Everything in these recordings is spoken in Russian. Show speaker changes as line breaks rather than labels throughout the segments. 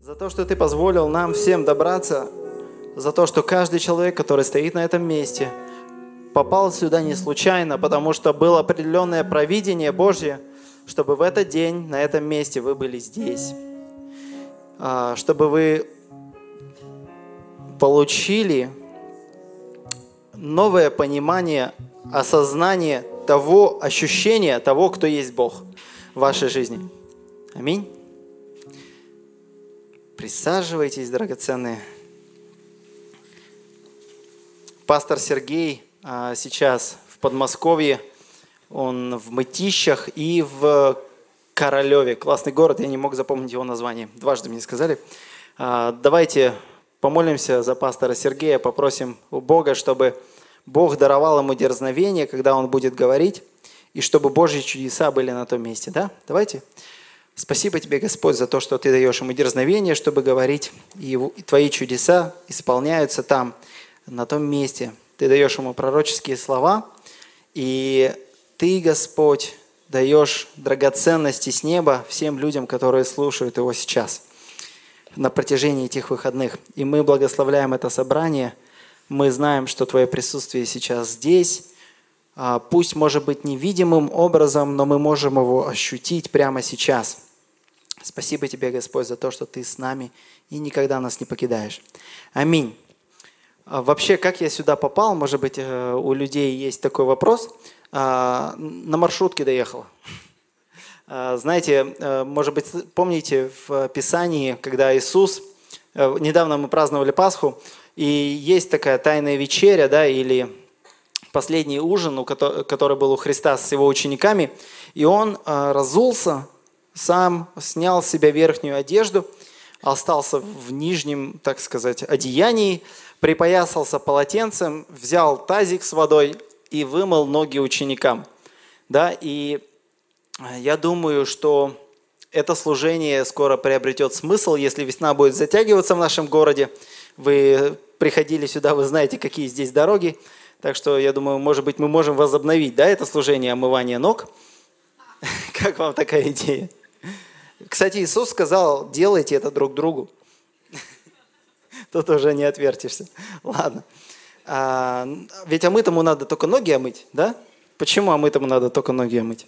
за то, что Ты позволил нам всем добраться, за то, что каждый человек, который стоит на этом месте, попал сюда не случайно, потому что было определенное провидение Божье, чтобы в этот день, на этом месте вы были здесь, чтобы вы получили новое понимание, осознание того ощущения, того, кто есть Бог в вашей жизни. Аминь. Присаживайтесь, драгоценные. Пастор Сергей сейчас в Подмосковье, он в Мытищах и в Королеве. Классный город, я не мог запомнить его название. Дважды мне сказали. Давайте помолимся за пастора Сергея, попросим у Бога, чтобы Бог даровал ему дерзновение, когда он будет говорить, и чтобы Божьи чудеса были на том месте. Да? Давайте. Спасибо Тебе, Господь, за то, что Ты даешь ему дерзновение, чтобы говорить, и Твои чудеса исполняются там, на том месте. Ты даешь ему пророческие слова, и Ты, Господь, даешь драгоценности с неба всем людям, которые слушают его сейчас, на протяжении этих выходных. И мы благословляем это собрание. Мы знаем, что Твое присутствие сейчас здесь. Пусть, может быть, невидимым образом, но мы можем его ощутить прямо сейчас. Спасибо Тебе, Господь, за то, что Ты с нами и никогда нас не покидаешь. Аминь. Вообще, как я сюда попал, может быть, у людей есть такой вопрос. На маршрутке доехал. Знаете, может быть, помните в Писании, когда Иисус, недавно мы праздновали Пасху, и есть такая тайная вечеря, да, или последний ужин, который был у Христа с его учениками, и он разулся, сам снял с себя верхнюю одежду, остался в нижнем, так сказать, одеянии, припоясался полотенцем, взял тазик с водой и вымыл ноги ученикам. Да? И я думаю, что это служение скоро приобретет смысл, если весна будет затягиваться в нашем городе. Вы приходили сюда, вы знаете, какие здесь дороги. Так что, я думаю, может быть, мы можем возобновить, да, это служение омывания ног. Как вам такая идея? Кстати, Иисус сказал, делайте это друг другу. Тут уже не отвертишься. Ладно. Ведь омытому надо только ноги омыть, да? Почему омытому надо только ноги омыть?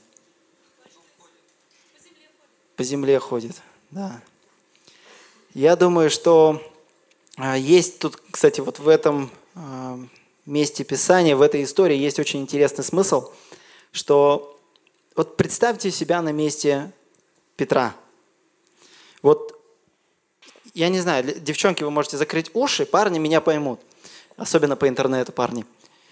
По земле ходит, да. Я думаю, что есть тут, кстати, вот в этом месте Писания, в этой истории есть очень интересный смысл, что вот представьте себя на месте Петра. Вот, я не знаю, девчонки, вы можете закрыть уши, парни меня поймут. Особенно по интернету, парни.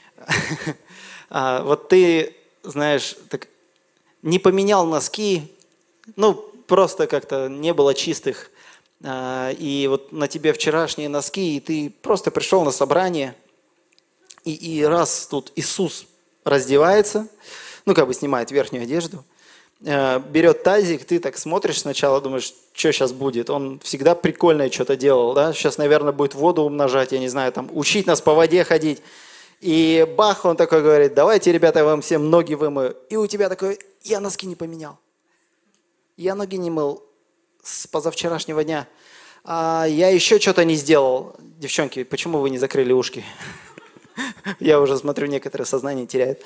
Вот ты, знаешь, так не поменял носки, ну, просто как-то не было чистых. И вот на тебе вчерашние носки, и ты просто пришел на собрание, и раз тут Иисус раздевается, ну, как бы снимает верхнюю одежду, берет тазик, ты так смотришь сначала, думаешь, что сейчас будет. Он всегда прикольное что-то делал, да? Сейчас, наверное, будет воду умножать, я не знаю, там, учить нас по воде ходить. И бах, он такой говорит, давайте, ребята, я вам всем ноги вымою. И у тебя такой, я носки не поменял. Я ноги не мыл с позавчерашнего дня. Я еще что-то не сделал. Девчонки, почему вы не закрыли ушки? Я уже смотрю, некоторые сознание теряют.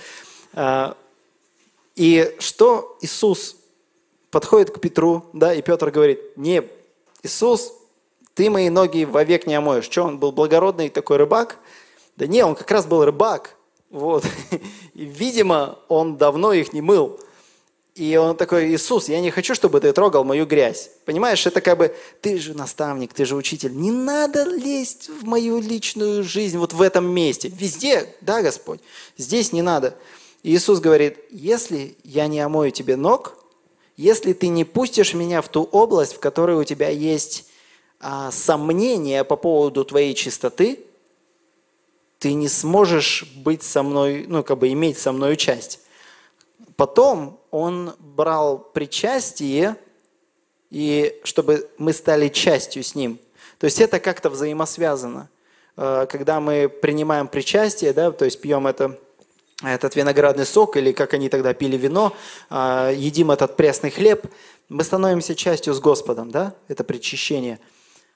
И что Иисус подходит к Петру, да, и Петр говорит, не, Иисус, ты мои ноги вовек не омоешь. Что, он был благородный такой рыбак? Да не, он как раз был рыбак. Вот. И, видимо, он давно их не мыл. И он такой, Иисус, я не хочу, чтобы ты трогал мою грязь. Понимаешь, это как бы, ты же наставник, ты же учитель. Не надо лезть в мою личную жизнь вот в этом месте. Везде, да, Господь, здесь не надо. И Иисус говорит, если я не омою тебе ног, если ты не пустишь меня в ту область, в которой у тебя есть сомнения по поводу твоей чистоты, ты не сможешь быть со мной, ну, как бы иметь со мной часть. Потом он брал причастие, и чтобы мы стали частью с ним. То есть это как-то взаимосвязано. Когда мы принимаем причастие, да, то есть пьем этот виноградный сок, или как они тогда пили вино, едим этот пресный хлеб, мы становимся частью с Господом, да, это причащение.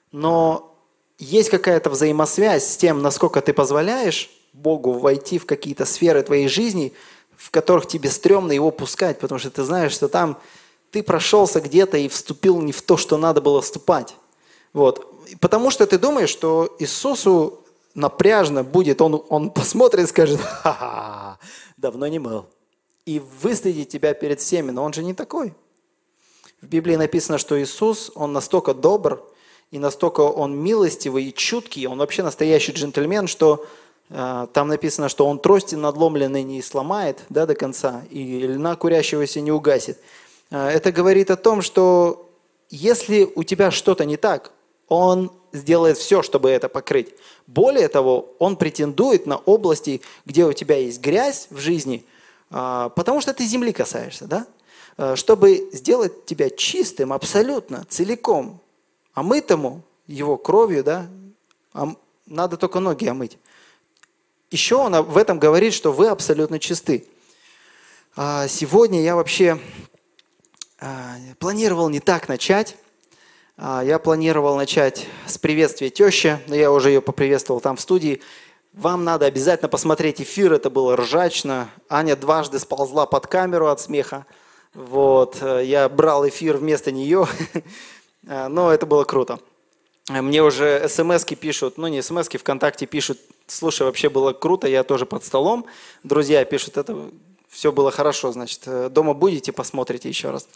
Но есть какая-то взаимосвязь с тем, насколько ты позволяешь Богу войти в какие-то сферы твоей жизни, в которых тебе стрёмно его пускать, потому что ты знаешь, что там ты прошелся где-то и вступил не в то, что надо было вступать. Вот. Потому что ты думаешь, что Иисусу напряжно будет, он посмотрит и скажет: ха-ха, давно не мыл. И выследит тебя перед всеми, но он же не такой. В Библии написано, что Иисус, он настолько добр, и настолько он милостивый и чуткий, он вообще настоящий джентльмен, что там написано, что он трости надломленной не сломает, да, до конца, и льна курящегося не угасит. Это говорит о том, что если у тебя что-то не так, он сделает все, чтобы это покрыть. Более того, он претендует на области, где у тебя есть грязь в жизни, потому что ты земли касаешься, да? Чтобы сделать тебя чистым абсолютно, целиком, омытому его кровью, да, надо только ноги омыть. Еще он в этом говорит, что вы абсолютно чисты. Сегодня я вообще планировал не так начать. Я планировал начать с приветствия тещи, но я уже ее поприветствовал там в студии. Вам надо обязательно посмотреть эфир, это было ржачно. Аня дважды сползла под камеру от смеха. Вот. Я брал эфир вместо нее, но это было круто. Мне уже смс-ки пишут, ну не смс-ки, ВКонтакте пишут: слушай, вообще было круто, я тоже под столом. Друзья пишут: это все было хорошо, значит, дома будете, посмотрите еще раз.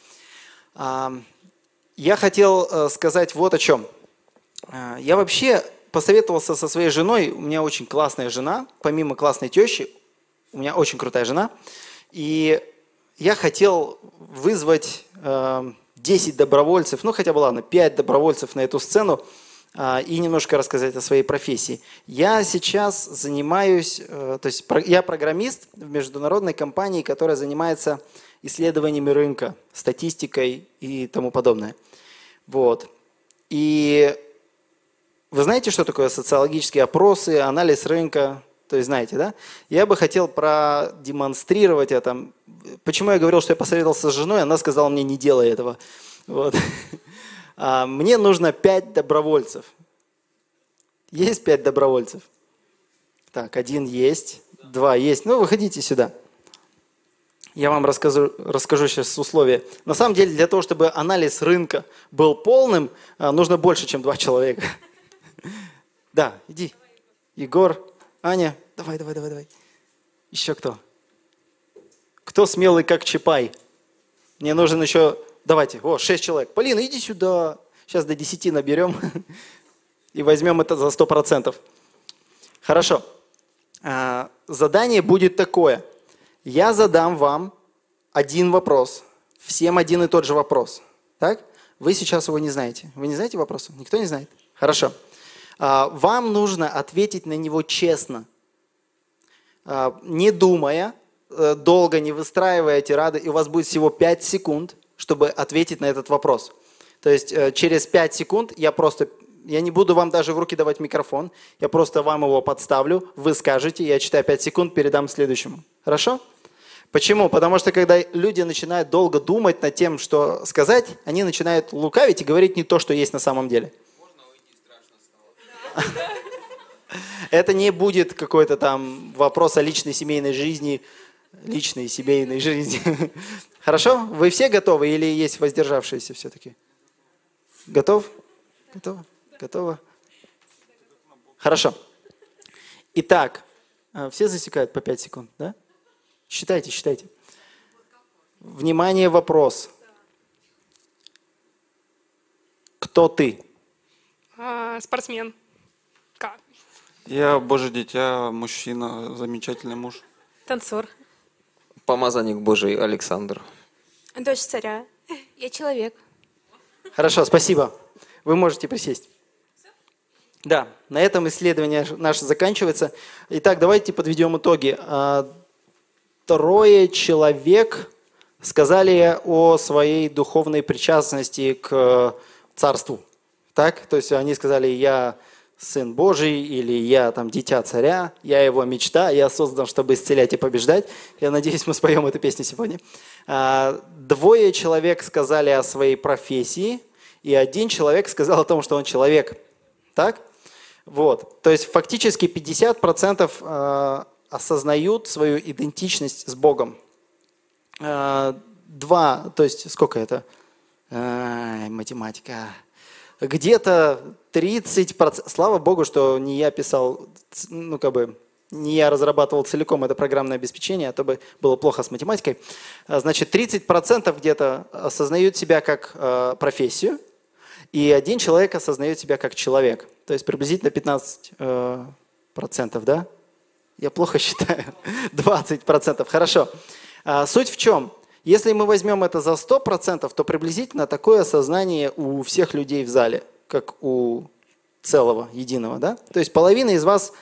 Я хотел сказать вот о чем. Я вообще посоветовался со своей женой, у меня очень классная жена, помимо классной тещи, у меня очень крутая жена, и я хотел вызвать 10 добровольцев, ну хотя бы ладно, 5 добровольцев на эту сцену и немножко рассказать о своей профессии. Я сейчас занимаюсь, то есть я программист в международной компании, которая занимается исследованиями рынка, статистикой и тому подобное. Вот. И вы знаете, что такое социологические опросы, анализ рынка? То есть знаете, да? Я бы хотел продемонстрировать это. Почему я говорил, что я посоветовался с женой, она сказала мне: не делай этого. Вот. Мне нужно 5 добровольцев. Есть 5 добровольцев? Так, 1 есть, 2 есть. Ну, выходите сюда. Я вам расскажу сейчас условия. На самом деле, для того, чтобы анализ рынка был полным, нужно больше, чем 2 человека. Да, иди. Егор, Аня, давай. Еще кто? Кто смелый, как Чапай? Мне нужен еще... Давайте, 6 человек. Полина, иди сюда. Сейчас до 10 наберем и возьмем это за 100%. Хорошо. Задание будет такое. Я задам вам один вопрос. Всем один и тот же вопрос. Так? Вы сейчас его не знаете. Вы не знаете вопроса? Никто не знает? Хорошо. Вам нужно ответить на него честно. Не думая, долго не выстраивая тирады, и у вас будет всего 5 секунд, чтобы ответить на этот вопрос. То есть через 5 секунд я не буду вам даже в руки давать микрофон, я просто вам его подставлю, вы скажете, я читаю 5 секунд, передам следующему. Хорошо? Почему? Потому что когда люди начинают долго думать над тем, что сказать, они начинают лукавить и говорить не то, что есть на самом деле.
Можно уйти, страшно стало.
Это не будет какой-то там вопрос о личной семейной жизни, личной семейной жизни. Хорошо? Вы все готовы или есть воздержавшиеся все-таки? Готов? Готово? Хорошо. Итак, все засекают по 5 секунд, да? Считайте. Внимание, вопрос. Кто ты?
Спортсмен. Как?
Я Божье дитя, мужчина, замечательный муж.
Танцор.
Помазанник Божий Александр.
Дочь царя. Я человек.
Хорошо, спасибо. Вы можете присесть. Да, на этом исследование наше заканчивается. Итак, давайте подведем итоги. 3 человек сказали о своей духовной причастности к царству. Так? То есть они сказали: я сын Божий, или я там дитя царя, я его мечта, я создан, чтобы исцелять и побеждать. Я надеюсь, мы споем эту песню сегодня. 2 человек сказали о своей профессии, и один человек сказал о том, что он человек. Так? Вот. То есть фактически 50% осознают свою идентичность с Богом. 2, то есть сколько это? Математика. Где-то 30%. Слава Богу, что не я писал, не я разрабатывал целиком это программное обеспечение, а то бы было плохо с математикой. Значит, 30% где-то осознают себя как профессию, и один человек осознает себя как человек. То есть приблизительно 15%, да? Я плохо считаю. 20%. Хорошо. Суть в чем? Если мы возьмем это за 100%, то приблизительно такое осознание у всех людей в зале, как у целого, единого. Да? То есть половина из вас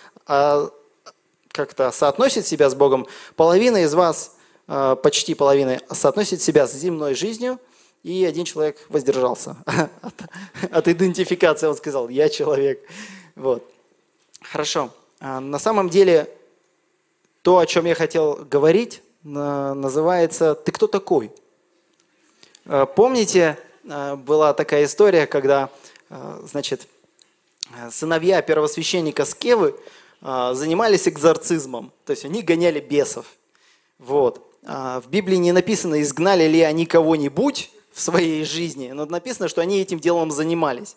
как-то соотносит себя с Богом, половина из вас, почти половина, соотносит себя с земной жизнью, и один человек воздержался от идентификации. Он сказал: «Я человек». Вот. Хорошо. На самом деле, то, о чем я хотел говорить, называется «Ты кто такой?». Помните, была такая история, когда, значит, сыновья первосвященника Скевы занимались экзорцизмом, то есть они гоняли бесов. Вот. В Библии не написано, изгнали ли они кого-нибудь в своей жизни, но написано, что они этим делом занимались.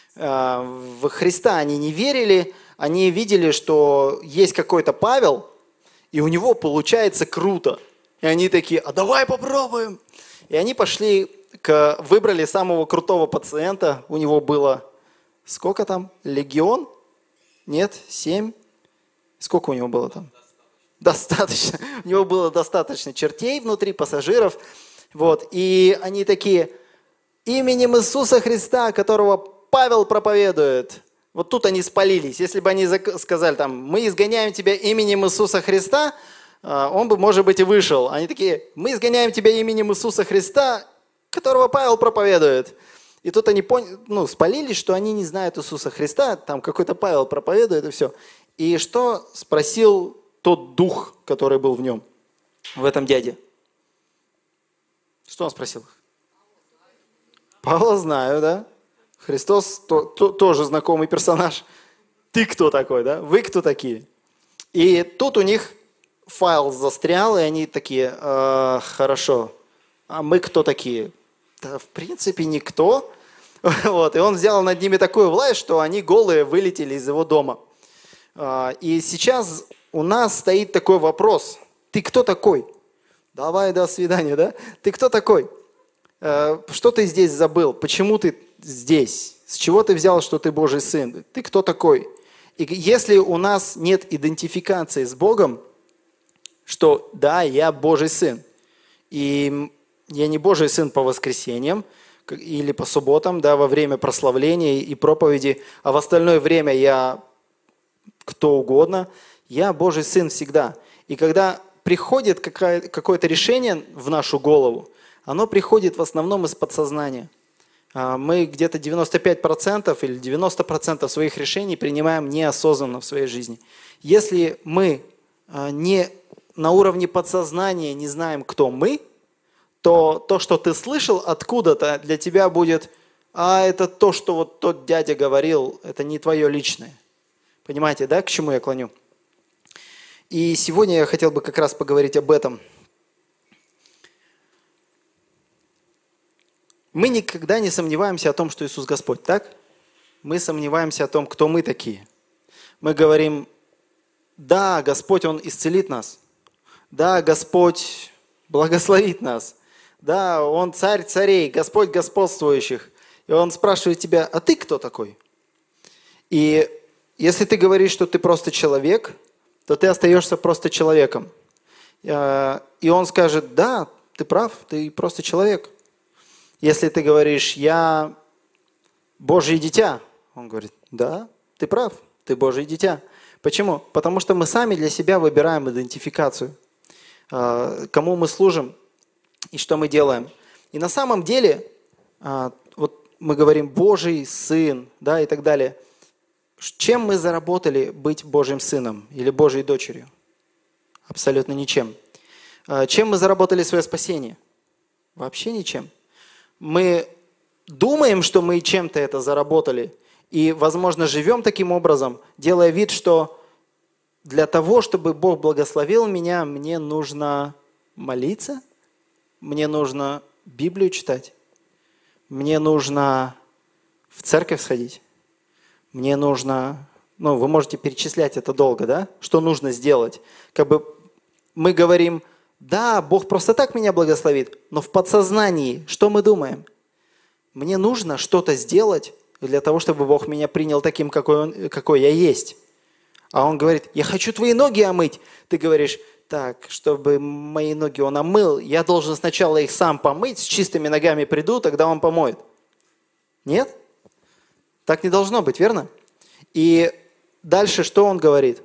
В Христа они не верили, они видели, что есть какой-то Павел, и у него получается круто. И они такие: а давай попробуем. И они пошли, выбрали самого крутого пациента, у него было, сколько там, легион? Нет, 7? Сколько у него было там? Достаточно. У него было достаточно чертей внутри, пассажиров. Вот. И они такие: именем Иисуса Христа, которого Павел проповедует. Вот тут они спалились. Если бы они сказали там: мы изгоняем тебя именем Иисуса Христа, он бы, может быть, и вышел. Они такие: мы изгоняем тебя именем Иисуса Христа, которого Павел проповедует. И тут они спалились, что они не знают Иисуса Христа, там какой-то Павел проповедует, и все. И что спросил тот дух, который был в нем, в этом дяде? Что он спросил? Павла знаю, да? Христос тоже знакомый персонаж. Ты кто такой, да? Вы кто такие? И тут у них файл застрял, и они такие: хорошо, а мы кто такие? Да, в принципе, никто. Вот. И он взял над ними такую власть, что они голые вылетели из его дома. И сейчас у нас стоит такой вопрос: ты кто такой? Давай, до свидания, да? Ты кто такой? Что ты здесь забыл? Почему ты здесь? С чего ты взял, что ты Божий сын? Ты кто такой? И если у нас нет идентификации с Богом, что да, я Божий сын, и я не Божий сын по воскресеньям или по субботам, да, во время прославления и проповеди, а в остальное время я кто угодно, я Божий сын всегда. И когда приходит какое-то решение в нашу голову, оно приходит в основном из подсознания. Мы где-то 95% или 90% своих решений принимаем неосознанно в своей жизни. Если мы не на уровне подсознания не знаем, кто мы, то то, что ты слышал откуда-то, для тебя будет: а это то, что вот тот дядя говорил, это не твое личное. Понимаете, да, к чему я клоню? И сегодня я хотел бы как раз поговорить об этом. Мы никогда не сомневаемся о том, что Иисус Господь, так? Мы сомневаемся о том, кто мы такие. Мы говорим: да, Господь, Он исцелит нас. Да, Господь благословит нас. Да, Он царь царей, Господь господствующих. И Он спрашивает тебя: а ты кто такой? И если ты говоришь, что ты просто человек, то ты остаешься просто человеком. И Он скажет: да, ты прав, ты просто человек. Если ты говоришь: я Божье дитя, Он говорит: да, ты прав, ты Божье дитя. Почему? Потому что мы сами для себя выбираем идентификацию, кому мы служим и что мы делаем. И на самом деле, вот мы говорим Божий сын, да, и так далее. Чем мы заработали быть Божьим сыном или Божьей дочерью? Абсолютно ничем. Чем мы заработали свое спасение? Вообще ничем. Мы думаем, что мы чем-то это заработали, и, возможно, живем таким образом, делая вид, что для того, чтобы Бог благословил меня, мне нужно молиться, мне нужно Библию читать, мне нужно в церковь сходить, мне нужно, вы можете перечислять это долго, да? Что нужно сделать? Как бы мы говорим, да, Бог просто так меня благословит, но в подсознании что мы думаем? Мне нужно что-то сделать для того, чтобы Бог меня принял таким, какой я есть. А Он говорит, я хочу твои ноги омыть. Ты говоришь, так, чтобы мои ноги Он омыл, я должен сначала их сам помыть, с чистыми ногами приду, тогда Он помоет. Нет? Так не должно быть, верно? И дальше что Он говорит?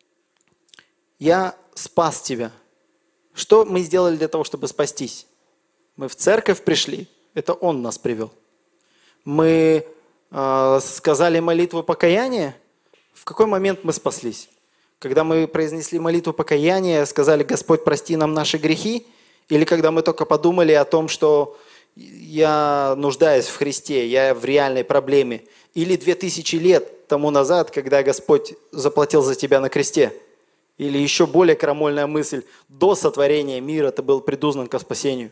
Я спас тебя. Что мы сделали для того, чтобы спастись? Мы в церковь пришли, это Он нас привел. Мы сказали молитву покаяния. В какой момент мы спаслись? Когда мы произнесли молитву покаяния, сказали, Господь, прости нам наши грехи? Или когда мы только подумали о том, что я нуждаюсь в Христе, я в реальной проблеме? Или 2000 лет тому назад, когда Господь заплатил за тебя на кресте? Или еще более крамольная мысль, до сотворения мира ты был предузнан ко спасению?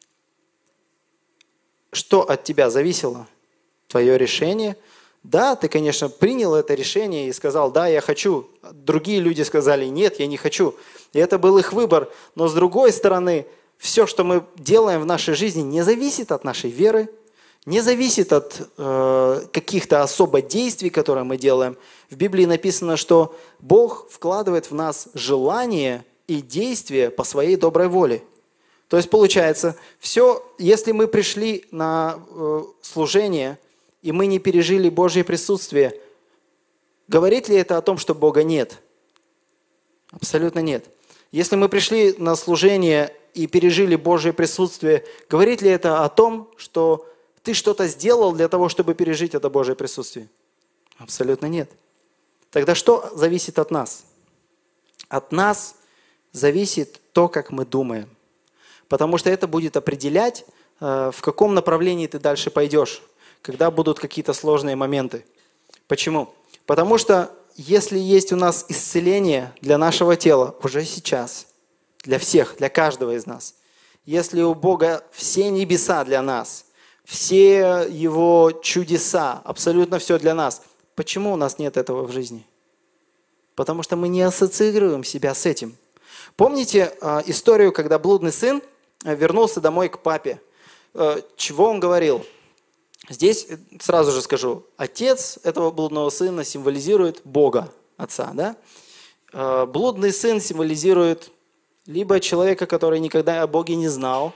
Что от тебя зависело? Твое решение? Да, ты, конечно, принял это решение и сказал, да, я хочу. Другие люди сказали, нет, я не хочу. И это был их выбор. Но с другой стороны, все, что мы делаем в нашей жизни, не зависит от нашей веры, не зависит от каких-то особо действий, которые мы делаем. В Библии написано, что Бог вкладывает в нас желание и действие по своей доброй воле. То есть получается, все, если мы пришли на служение, и мы не пережили Божье присутствие, говорит ли это о том, что Бога нет? Абсолютно нет. Если мы пришли на служение и пережили Божье присутствие, говорит ли это о том, что ты что-то сделал для того, чтобы пережить это Божье присутствие? Абсолютно нет. Тогда что зависит от нас? От нас зависит то, как мы думаем. Потому что это будет определять, в каком направлении ты дальше пойдешь, когда будут какие-то сложные моменты. Почему? Потому что если есть у нас исцеление для нашего тела уже сейчас, для всех, для каждого из нас, если у Бога все небеса для нас, все Его чудеса, абсолютно все для нас, почему у нас нет этого в жизни? Потому что мы не ассоциируем себя с этим. Помните историю, когда блудный сын вернулся домой к папе? Чего он говорил? Здесь сразу же скажу, отец этого блудного сына символизирует Бога, отца. Да? Блудный сын символизирует либо человека, который никогда о Боге не знал,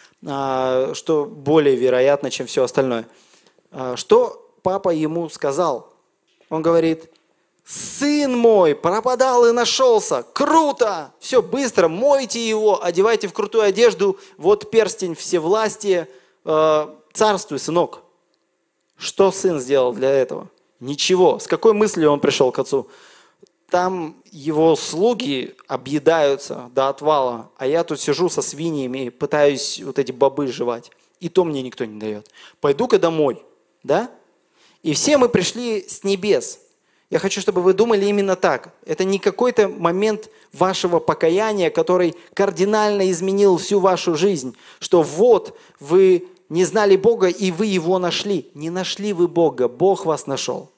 что более вероятно, чем все остальное. Что папа ему сказал? Он говорит, сын мой пропадал и нашелся, круто, все быстро, мойте его, одевайте в крутую одежду, вот перстень всевластия, царствуй, сынок. Что сын сделал для этого? Ничего. С какой мыслью он пришел к отцу? Там его слуги объедаются до отвала, а я тут сижу со свиньями, пытаюсь вот эти бобы жевать. И то мне никто не дает. Пойду-ка домой. Да? И все мы пришли с небес. Я хочу, чтобы вы думали именно так. Это не какой-то момент вашего покаяния, который кардинально изменил всю вашу жизнь. Что вот вы не знали Бога, и вы Его нашли. Не нашли вы Бога, Бог вас нашел.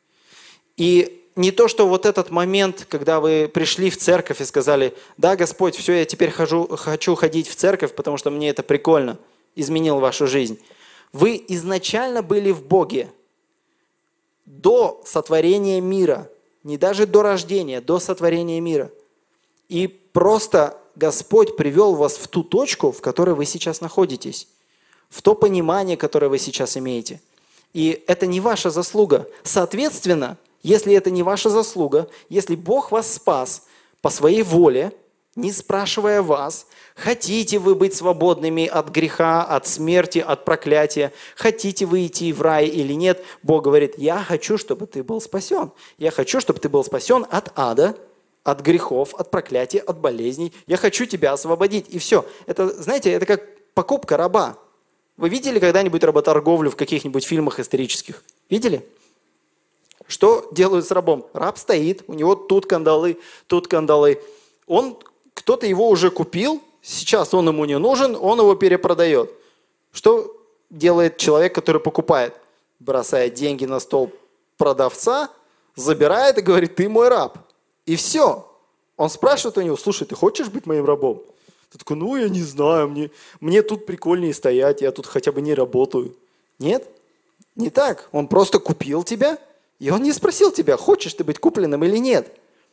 И не то, что вот этот момент, когда вы пришли в церковь и сказали, да, Господь, все, я теперь хочу ходить в церковь, потому что мне это прикольно, изменил вашу жизнь. Вы изначально были в Боге до сотворения мира, не даже до рождения, до сотворения мира. И просто Господь привел вас в ту точку, в которой вы сейчас находитесь, в то понимание, которое вы сейчас имеете. И это не ваша заслуга. Соответственно, если это не ваша заслуга, если Бог вас спас по своей воле, не спрашивая вас, хотите вы быть свободными от греха, от смерти, от проклятия, хотите вы идти в рай или нет, Бог говорит, я хочу, чтобы ты был спасен. Я хочу, чтобы ты был спасен от ада, от грехов, от проклятия, от болезней. Я хочу тебя освободить. И все. Это, знаете, это как покупка раба. Вы видели когда-нибудь работорговлю в каких-нибудь фильмах исторических? Видели? Что делают с рабом? Раб стоит, у него тут кандалы, тут кандалы. Кто-то его уже купил, сейчас он ему не нужен, он его перепродает. Что делает человек, который покупает? Бросает деньги на стол продавца, забирает и говорит: ты мой раб. И все. Он спрашивает у него: слушай, ты хочешь быть моим рабом? Ты такой: ну, я не знаю, мне тут прикольнее стоять, я тут хотя бы не работаю. Нет, не так. Он просто купил тебя, и он не спросил тебя, хочешь ты быть купленным или нет.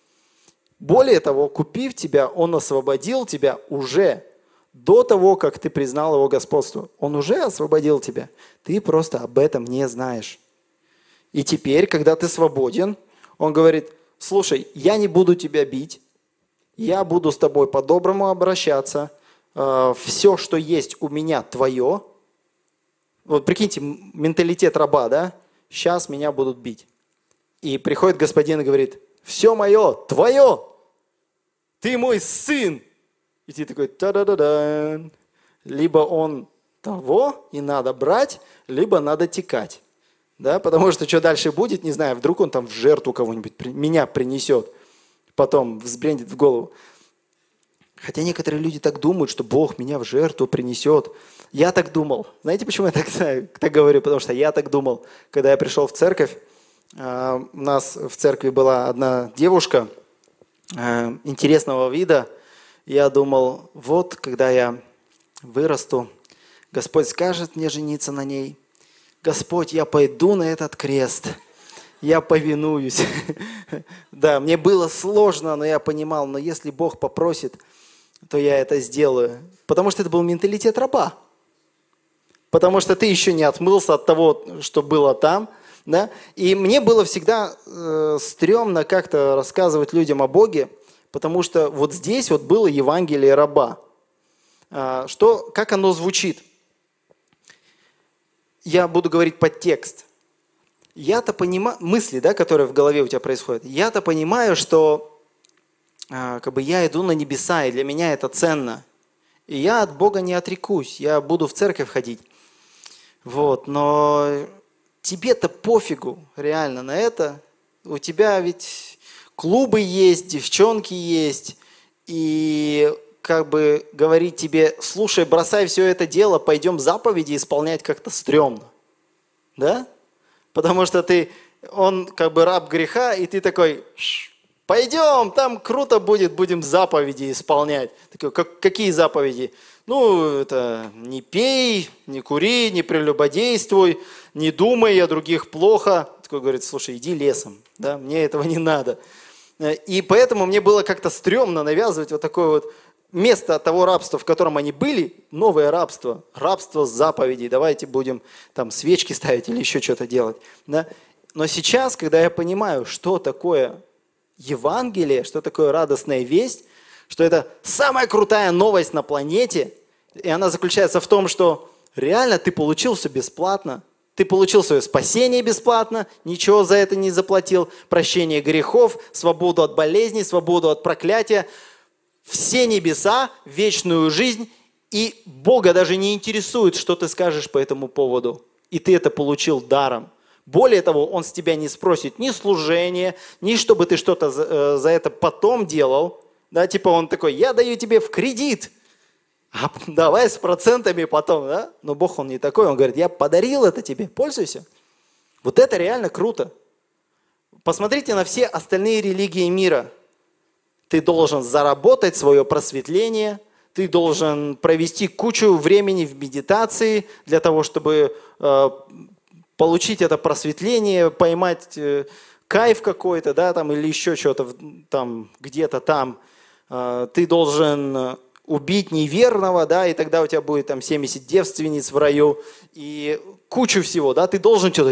Более того, купив тебя, он освободил тебя уже до того, как ты признал его господство. Он уже освободил тебя. Ты просто об этом не знаешь. И теперь, когда ты свободен, он говорит: слушай, я не буду тебя бить, я буду с тобой по-доброму обращаться, все, что есть у меня, твое. Вот прикиньте, менталитет раба, да? Сейчас меня будут бить. И приходит господин и говорит: все мое, твое, ты мой сын. И ты такой: та-да-да-да. Либо он того и надо брать, либо надо текать. Да? Потому что что дальше будет, не знаю, вдруг он там в жертву кого-нибудь, меня принесет, потом взбрендит в голову. Хотя некоторые люди так думают, что Бог меня в жертву принесет. Я так думал. Знаете, почему я так говорю? Потому что я так думал. Когда я пришел в церковь, у нас в церкви была одна девушка интересного вида. Я думал: вот, когда я вырасту, Господь скажет мне жениться на ней. Господь, я пойду на этот крест. Я повинуюсь. Да, мне было сложно, но я понимал, но если Бог попросит, то я это сделаю. Потому что это был менталитет раба. Потому что ты еще не отмылся от того, что было там. Да? И мне было всегда стрёмно как-то рассказывать людям о Боге, потому что вот здесь вот было Евангелие раба. Как оно звучит? Я буду говорить подтекст. Я-то понимаю, мысли, да, которые в голове у тебя происходят, я-то понимаю, что я иду на небеса, и для меня это ценно. И я от Бога не отрекусь, я буду в церковь ходить. Вот, но тебе-то пофигу реально на это. У тебя ведь клубы есть, девчонки есть, и говорить тебе: слушай, бросай все это дело, пойдем заповеди исполнять, как-то стрёмно. Да? Потому что он раб греха, и ты такой: пойдем, там круто будет, будем заповеди исполнять. Такой: какие заповеди? Ну, это не пей, не кури, не прелюбодействуй, не думай о других плохо. Такой говорит: слушай, иди лесом, да, мне этого не надо. И поэтому мне было как-то стрёмно навязывать вот такое вот место того рабства, в котором они были, новое рабство, рабство заповедей. Давайте будем там свечки ставить или еще что-то делать. Да? Но сейчас, когда я понимаю, что такое Евангелие, что такое радостная весть, что это самая крутая новость на планете, и она заключается в том, что реально ты получил все бесплатно, ты получил свое спасение бесплатно, ничего за это не заплатил, прощение грехов, свободу от болезней, свободу от проклятия, все небеса, вечную жизнь, и Бога даже не интересует, что ты скажешь по этому поводу. И ты это получил даром. Более того, Он с тебя не спросит ни служения, ни чтобы ты что-то за это потом делал. Да, типа он такой: я даю тебе в кредит, а давай с процентами потом. Да? Но Бог, Он не такой, Он говорит: я подарил это тебе, пользуйся. Вот это реально круто. Посмотрите на все остальные религии мира. Ты должен заработать свое просветление, ты должен провести кучу времени в медитации для того, чтобы получить это просветление, поймать кайф какой-то, да, там, или еще что-то там, где-то там. Ты должен убить неверного, да, и тогда у тебя будет там 70 девственниц в раю, и кучу всего, да, ты должен что-то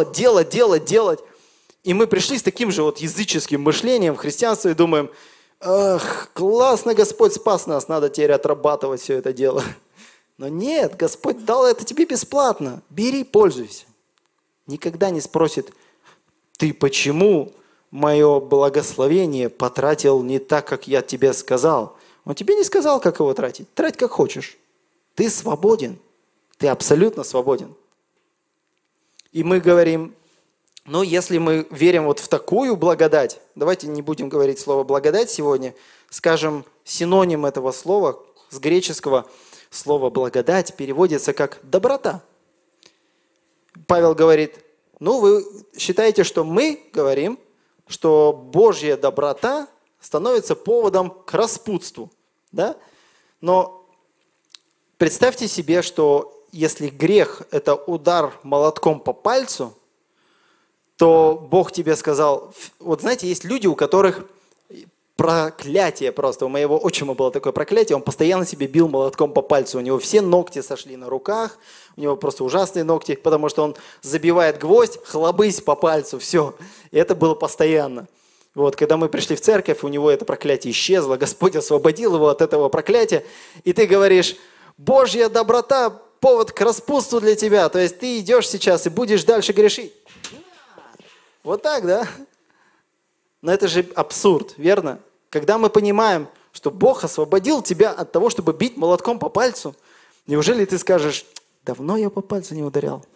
делать. И мы пришли с таким же вот языческим мышлением в христианство и думаем: ах, классно, Господь спас нас, надо теперь отрабатывать все это дело. Но нет, Господь дал это тебе бесплатно. Бери, пользуйся. Никогда не спросит: ты почему мое благословение потратил не так, как я тебе сказал? Он тебе не сказал, как его тратить. Трать как хочешь. Ты свободен. Ты абсолютно свободен. И мы говорим, ну, если мы верим вот в такую благодать, давайте не будем говорить слово благодать сегодня, скажем, синоним этого слова с греческого слова благодать переводится как доброта. Павел говорит, ну, вы считаете, что мы говорим, что Божья доброта становится поводом к распутству, да? Но представьте себе, что если грех – это удар молотком по пальцу, то Бог тебе сказал, вот знаете, есть люди, у которых проклятие просто. У моего отчима было такое проклятие, он постоянно себе бил молотком по пальцу. У него все ногти сошли на руках, у него просто ужасные ногти, потому что он забивает гвоздь, хлобысь по пальцу, все. И это было постоянно. Вот, когда мы пришли в церковь, у него это проклятие исчезло, Господь освободил его от этого проклятия. И ты говоришь, Божья доброта – повод к распутству для тебя. То есть ты идешь сейчас и будешь дальше грешить. Вот так, да? Но это же абсурд, верно? Когда мы понимаем, что Бог освободил тебя от того, чтобы бить молотком по пальцу, неужели ты скажешь, давно я по пальцу не ударял?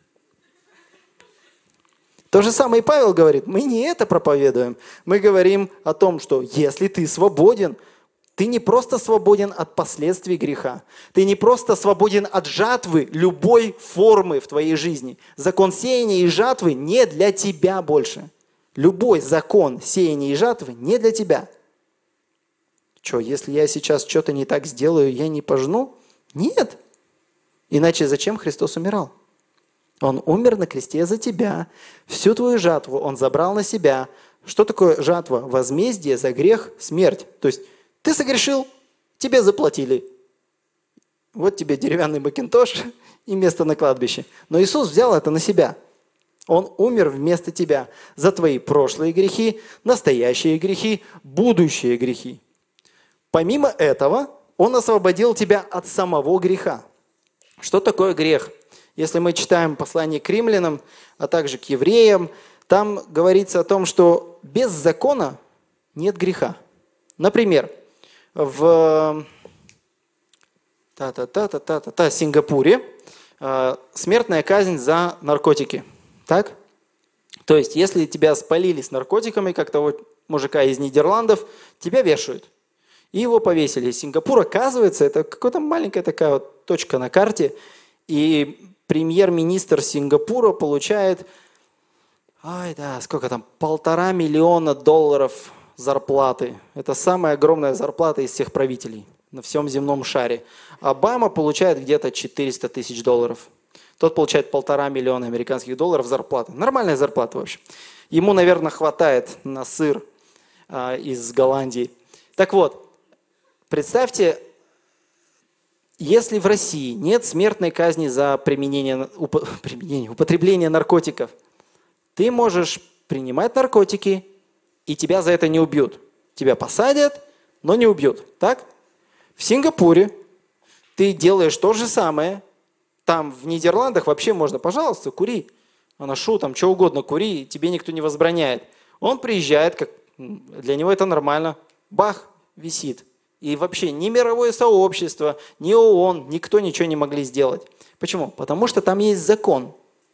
То же самое и Павел говорит, мы не это проповедуем. Мы говорим о том, что если ты свободен, ты не просто свободен от последствий греха. Ты не просто свободен от жатвы любой формы в твоей жизни. Закон сеяния и жатвы не для тебя больше. Любой закон сеяния и жатвы не для тебя. Что, если я сейчас что-то не так сделаю, я не пожну? Нет. Иначе зачем Христос умирал? Он умер на кресте за тебя. Всю твою жатву Он забрал на себя. Что такое жатва? Возмездие за грех – смерть. То есть ты согрешил, тебе заплатили. Вот тебе деревянный макинтош и место на кладбище. Но Иисус взял это на себя. Он умер вместо тебя за твои прошлые грехи, настоящие грехи, будущие грехи. Помимо этого, Он освободил тебя от самого греха. Что такое грех? Если мы читаем послание к римлянам, а также к евреям, там говорится о том, что без закона нет греха. Например, в Сингапуре смертная казнь за наркотики. Так? То есть, если тебя спалили с наркотиками, как того мужика из Нидерландов, тебя вешают. И его повесили. Сингапур, оказывается, это какая-то маленькая такая вот точка на карте. И премьер-министр Сингапура получает, сколько там, $1,5 миллиона зарплаты. Это самая огромная зарплата из всех правителей на всем земном шаре. Обама получает где-то $400 тысяч. Тот получает $1,5 миллиона американских долларов зарплаты. Нормальная зарплата, в общем. Ему, наверное, хватает на сыр из Голландии. Так вот, представьте, если в России нет смертной казни за употребление наркотиков, ты можешь принимать наркотики, и тебя за это не убьют. Тебя посадят, но не убьют. Так? В Сингапуре ты делаешь то же самое. Там в Нидерландах вообще можно, пожалуйста, кури. Аношу, там что угодно кури, тебе никто не возбраняет. Он приезжает, для него это нормально. Бах, висит. И вообще ни мировое сообщество, ни ООН, никто ничего не могли сделать. Почему? Потому что там есть закон.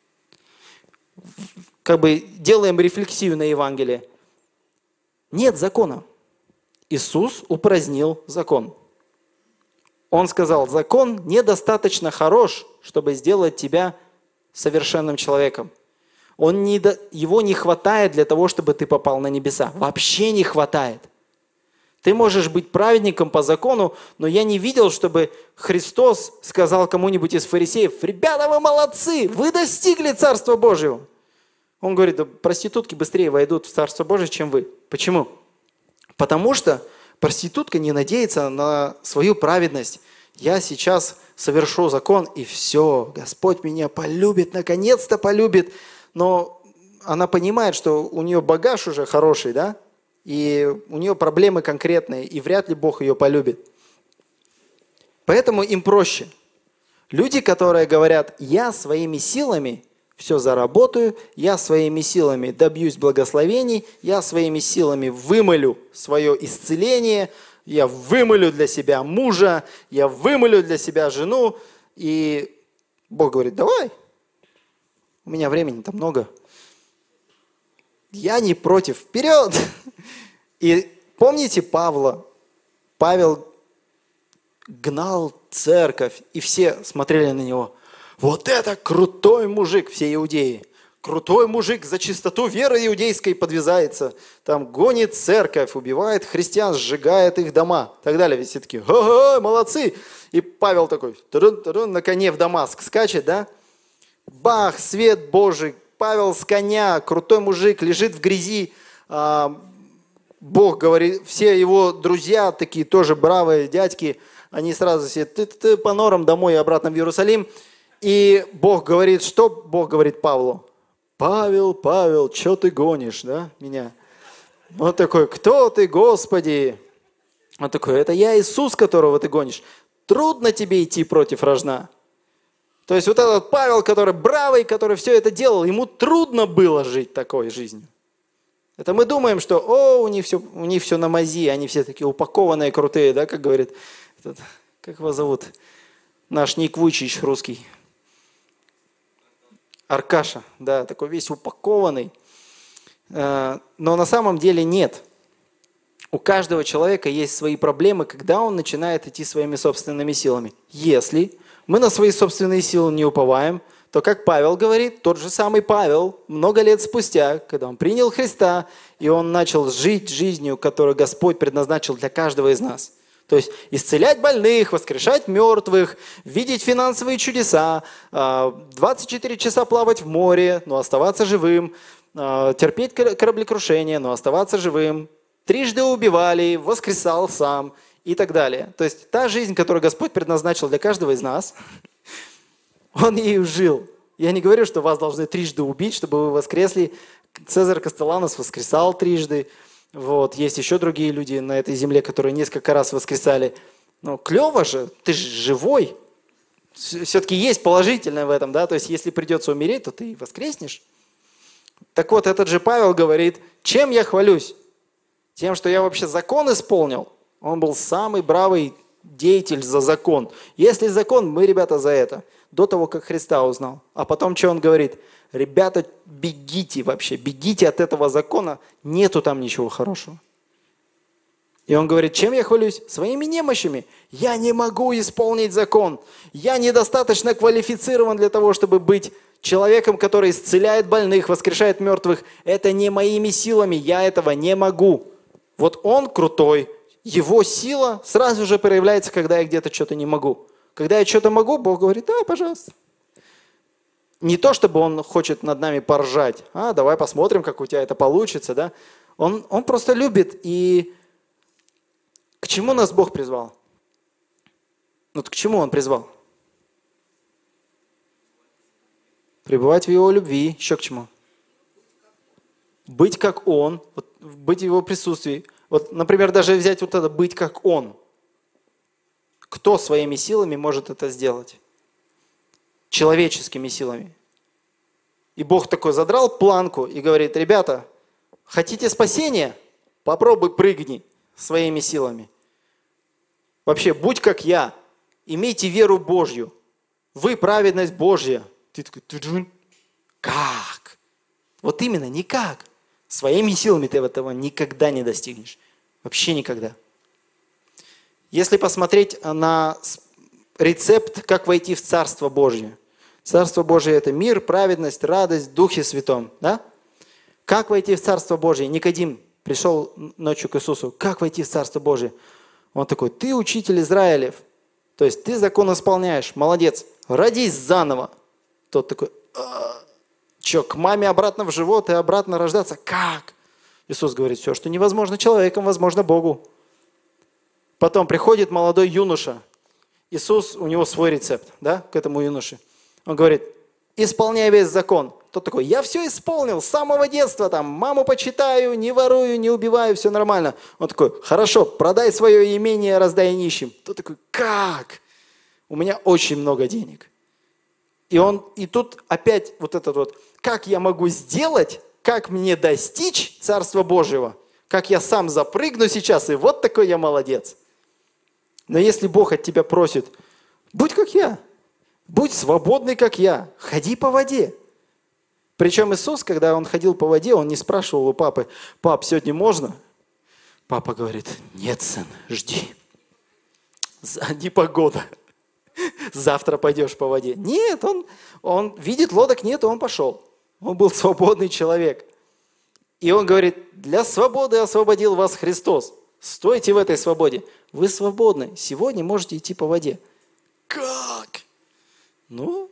Делаем рефлексию на Евангелие. Нет закона. Иисус упразднил закон. Он сказал, закон недостаточно хорош, чтобы сделать тебя совершенным человеком. Его не хватает для того, чтобы ты попал на небеса. Вообще не хватает. Ты можешь быть праведником по закону, но я не видел, чтобы Христос сказал кому-нибудь из фарисеев, «Ребята, вы молодцы, вы достигли Царства Божьего». Он говорит, да проститутки быстрее войдут в Царство Божие, чем вы. Почему? Потому что проститутка не надеется на свою праведность. Я сейчас совершу закон, и все, Господь меня полюбит, наконец-то полюбит. Но она понимает, что у нее багаж уже хороший, да? И у нее проблемы конкретные, и вряд ли Бог ее полюбит. Поэтому им проще. Люди, которые говорят, я своими силами все заработаю, я своими силами добьюсь благословений, я своими силами вымолю свое исцеление, я вымолю для себя мужа, я вымолю для себя жену, и Бог говорит, давай, у меня времени-то много. Я не против, вперед! И помните Павла? Павел гнал церковь, и все смотрели на него. Вот это крутой мужик, все иудеи. Крутой мужик за чистоту веры иудейской подвязается. Там гонит церковь, убивает христиан, сжигает их дома. И так далее. Ведь все такие, ага, молодцы. И Павел такой, тарун-тарун, на коне в Дамаск скачет, да? Бах, свет Божий. Павел с коня, крутой мужик, лежит в грязи. Бог говорит, все его друзья, такие тоже бравые дядьки, они сразу все ты по норам домой и обратно в Иерусалим. И Бог говорит, что Бог говорит Павлу? Павел, что ты гонишь, да, меня? Он такой, кто ты, Господи? Он такой, это я Иисус, которого ты гонишь. Трудно тебе идти против рожна. То есть вот этот Павел, который бравый, который все это делал, ему трудно было жить такой жизнью. Это мы думаем, что у них все на мази, они все такие упакованные, крутые, да, как говорит, как его зовут? Наш Ник Вуйчич русский. Аркаша, да, такой весь упакованный. Но на самом деле нет. У каждого человека есть свои проблемы, когда он начинает идти своими собственными силами. Если мы на свои собственные силы не уповаем, то, как Павел говорит, тот же самый Павел, много лет спустя, когда он принял Христа, и он начал жить жизнью, которую Господь предназначил для каждого из нас. То есть исцелять больных, воскрешать мертвых, видеть финансовые чудеса, 24 часа плавать в море, но оставаться живым, терпеть кораблекрушение, но оставаться живым, трижды убивали, воскресал сам и так далее. То есть та жизнь, которую Господь предназначил для каждого из нас, Он ею жил. Я не говорю, что вас должны трижды убить, чтобы вы воскресли. Цезарь Кастелланос воскресал трижды. Вот. Есть еще другие люди на этой земле, которые несколько раз воскресали. Но клево же, ты же живой. Все-таки есть положительное в этом, да? То есть если придется умереть, то ты воскреснешь. Так вот, этот же Павел говорит, чем я хвалюсь? Тем, что я вообще закон исполнил. Он был самый бравый деятель за закон. Если закон, мы, ребята, за это. До того, как Христа узнал. А потом, что он говорит? Ребята, бегите вообще, бегите от этого закона, нету там ничего хорошего. И он говорит, чем я хвалюсь? Своими немощами. Я не могу исполнить закон. Я недостаточно квалифицирован для того, чтобы быть человеком, который исцеляет больных, воскрешает мертвых. Это не моими силами, я этого не могу. Вот он крутой, его сила сразу же проявляется, когда я где-то что-то не могу. Когда я что-то могу, Бог говорит, да, пожалуйста. Не то, чтобы он хочет над нами поржать. Давай посмотрим, как у тебя это получится. Да? Он просто любит. И к чему нас Бог призвал? Вот к чему Он призвал? Пребывать в Его любви. Еще к чему? Быть как Он. Вот, быть в Его присутствии. Вот, например, даже взять вот это «быть как Он». Кто своими силами может это сделать? Человеческими силами. И Бог такой задрал планку и говорит, ребята, хотите спасения? Попробуй прыгни своими силами. Вообще, будь как я, имейте веру Божью. Вы праведность Божья. Ты такой, как? Вот именно, никак. Своими силами ты этого никогда не достигнешь. Вообще никогда. Если посмотреть на рецепт, как войти в Царство Божье. Царство Божье – это мир, праведность, радость в Духе Святом. Да? Как войти в Царство Божье? Никодим пришел ночью к Иисусу. Как войти в Царство Божье? Он такой, ты учитель Израилев. То есть ты закон исполняешь, молодец. Родись заново. Тот такой, что, к маме обратно в живот и обратно рождаться? Как? Иисус говорит, все, что невозможно человеком, возможно Богу. Потом приходит молодой юноша. Иисус, у него свой рецепт, да, к этому юноше. Он говорит, исполняй весь закон. Тот такой, я все исполнил с самого детства, там, маму почитаю, не ворую, не убиваю, все нормально. Он такой, хорошо, продай свое имение, раздай нищим. Тот такой, как? У меня очень много денег. И тут опять вот это вот, как я могу сделать, как мне достичь Царства Божьего, как я сам запрыгну сейчас, и вот такой я молодец. Но если Бог от тебя просит, будь как я, Будь свободный, как я. Ходи по воде. Причем Иисус, когда Он ходил по воде, Он не спрашивал у папы: пап, сегодня можно? Папа говорит: нет, сын, жди. Непогода. Завтра пойдешь по воде. Нет, он видит, лодок нет, и он пошел. Он был свободный человек. И он говорит: для свободы освободил вас Христос. Стойте в этой свободе. Вы свободны. Сегодня можете идти по воде. Как? Ну,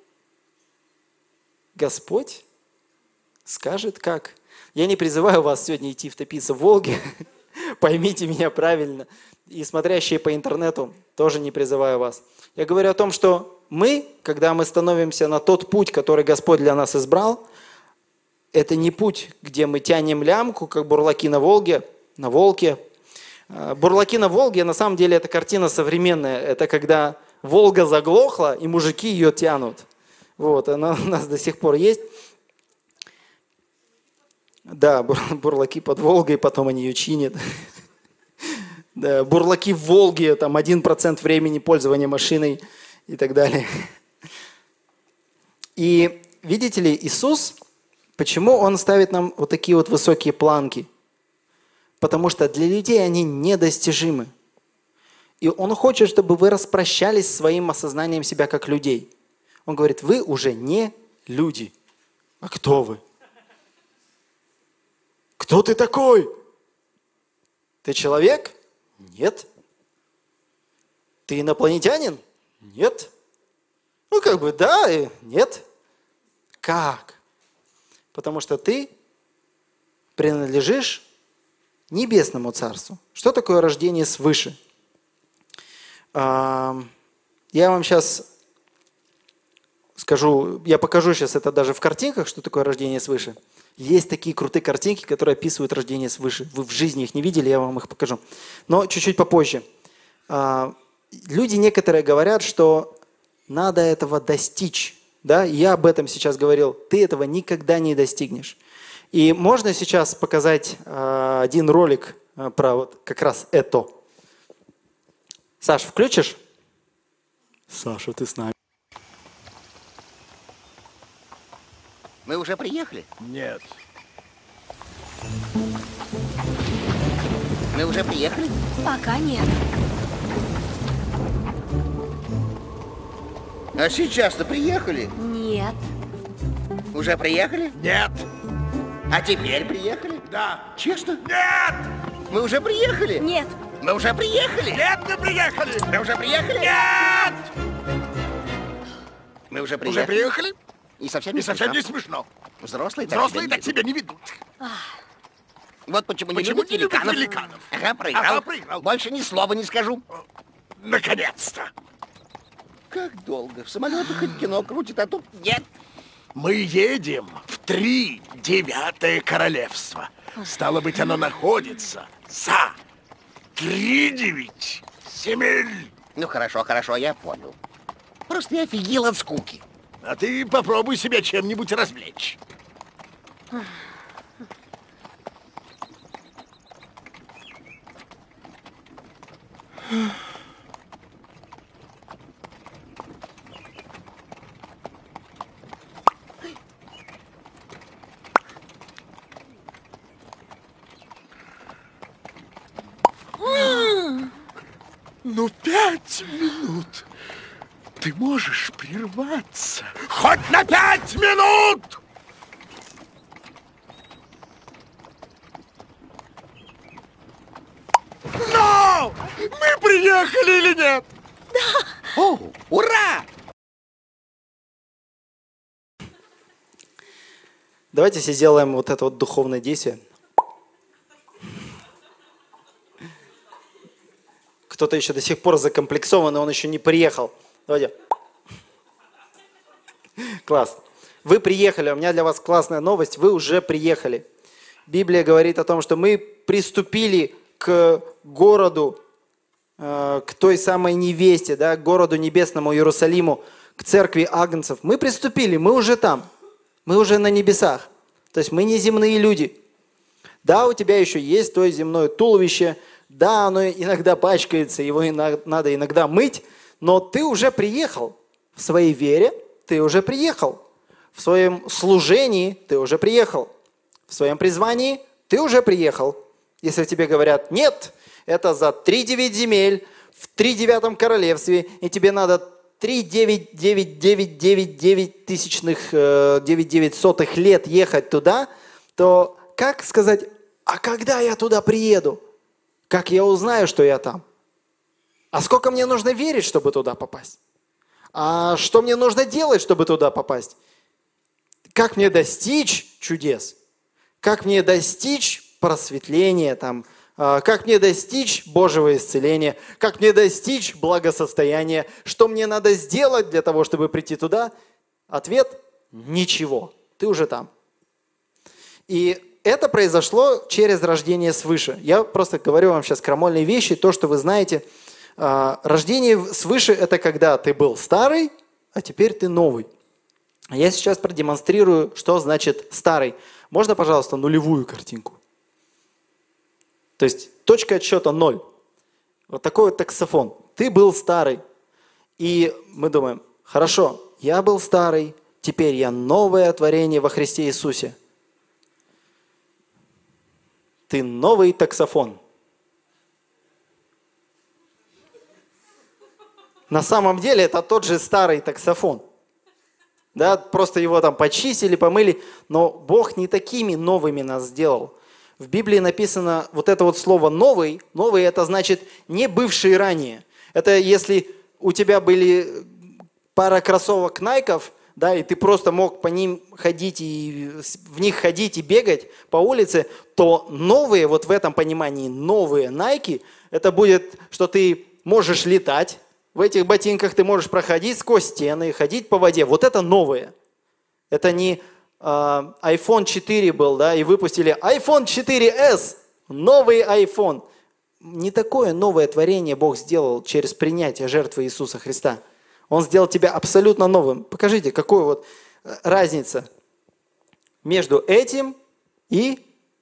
Господь скажет как. Я не призываю вас сегодня идти втопиться в Волге. Поймите меня правильно. И смотрящие по интернету тоже не призываю вас. Я говорю о том, что мы, когда мы становимся на тот путь, который Господь для нас избрал, это не путь, где мы тянем лямку, как бурлаки на Волге, на Волге. Бурлаки на Волге, на самом деле, это картина современная. Это когда Волга заглохла, и мужики ее тянут. Вот, она у нас до сих пор есть. Да, бурлаки под Волгой, потом они ее чинят. Да, бурлаки в Волге, там 1% времени пользования машиной и так далее. И видите ли, Иисус, почему Он ставит нам вот такие вот высокие планки? Потому что для людей они недостижимы. И Он хочет, чтобы вы распрощались с своим осознанием себя как людей. Он говорит: вы уже не люди. А кто вы? Кто ты такой? Ты человек? Нет. Ты инопланетянин? Нет. Ну, как бы да и нет. Как? Потому что ты принадлежишь небесному царству. Что такое рождение свыше? Я вам сейчас скажу, я покажу сейчас это даже в картинках, что такое рождение свыше. Есть такие крутые картинки, которые описывают рождение свыше. Вы в жизни их не видели, я вам их покажу. Но чуть-чуть попозже. Люди некоторые говорят, что надо этого достичь. Да? Я об этом сейчас говорил. Ты этого никогда не достигнешь. И можно сейчас показать один ролик про вот как раз это. Саш, включишь? Саша, ты с нами.
Мы уже приехали?
Нет.
Мы уже приехали?
Пока нет.
А сейчас-то приехали?
Нет.
Уже приехали?
Нет.
А теперь приехали?
Да.
Честно?
Нет.
Мы уже приехали?
Нет.
Мы уже приехали?
Нет, не приехали.
Мы уже приехали?
Нет.
Мы уже приехали?
Уже приехали?
И совсем не
И совсем не
смешно.
смешно.
Взрослые
Взрослые
так
так
себя
себя не ведут.
Вот почему не
Почему
любят
не любят
великанов.
великанов?
Ага, проиграл.
Ага, проиграл.
Больше ни слова не скажу.
Наконец-то.
Как долго? В самолетах хоть кино крутит, а тут нет.
Мы едем в 39-е королевство. Стало быть, оно находится за 39 земель.
Ну хорошо, хорошо, я понял. Просто я офигел от скуки.
А ты попробуй себя чем-нибудь развлечь. Ну, 5 минут. Ты можешь прерваться. Хоть на 5 минут! Но! Мы приехали или нет?
О, ура!
Давайте все сделаем вот это вот духовное действие. Кто-то еще до сих пор закомплексован, и он еще не приехал. Давайте. Класс. Вы приехали. У меня для вас классная новость. Вы уже приехали. Библия говорит о том, что мы приступили к городу, к той самой невесте, да, к городу небесному Иерусалиму, к церкви агнцев. Мы приступили, мы уже там. Мы уже на небесах. То есть мы не земные люди. Да, у тебя еще есть то земное туловище. Да, оно иногда пачкается, его надо иногда мыть. Но ты уже приехал. В своей вере ты уже приехал. В своем служении ты уже приехал. В своем призвании ты уже приехал. Если тебе говорят, нет, это за 3-9 земель, в 3-9 королевстве, и тебе надо 3,99999 тысячных, 9 сотых лет ехать туда, то как сказать, а когда я туда приеду? Как я узнаю, что я там? А сколько мне нужно верить, чтобы туда попасть? А что мне нужно делать, чтобы туда попасть? Как мне достичь чудес? Как мне достичь просветления там? Как мне достичь Божьего исцеления? Как мне достичь благосостояния? Что мне надо сделать для того, чтобы прийти туда? Ответ – ничего. Ты уже там. И это произошло через рождение свыше. Я просто говорю вам сейчас крамольные вещи, то, что вы знаете. Рождение свыше – это когда ты был старый, а теперь ты новый. Я сейчас продемонстрирую, что значит старый. Можно, пожалуйста, нулевую картинку? То есть точка отсчета 0. Вот такой вот таксофон. Ты был старый. И мы думаем, хорошо, я был старый, теперь я новое творение во Христе Иисусе. Ты новый таксофон. На самом деле это тот же старый таксофон. Да, просто его там почистили, помыли, но Бог не такими новыми нас сделал. В Библии написано вот это вот слово «новый». «Новый» – это значит не бывший ранее. Это если у тебя были пара кроссовок Найков, да, и ты просто мог по ним ходить и в них ходить и бегать по улице, то новые, вот в этом понимании, новые Найки, это будет, что ты можешь летать, в этих ботинках ты можешь проходить сквозь стены, ходить по воде. Вот это новое. Это не iPhone 4 был, да, и выпустили iPhone 4S, новый iPhone. Не такое новое творение Бог сделал через принятие жертвы Иисуса Христа. Он сделал тебя абсолютно новым. Покажите, какая вот разница между этим и...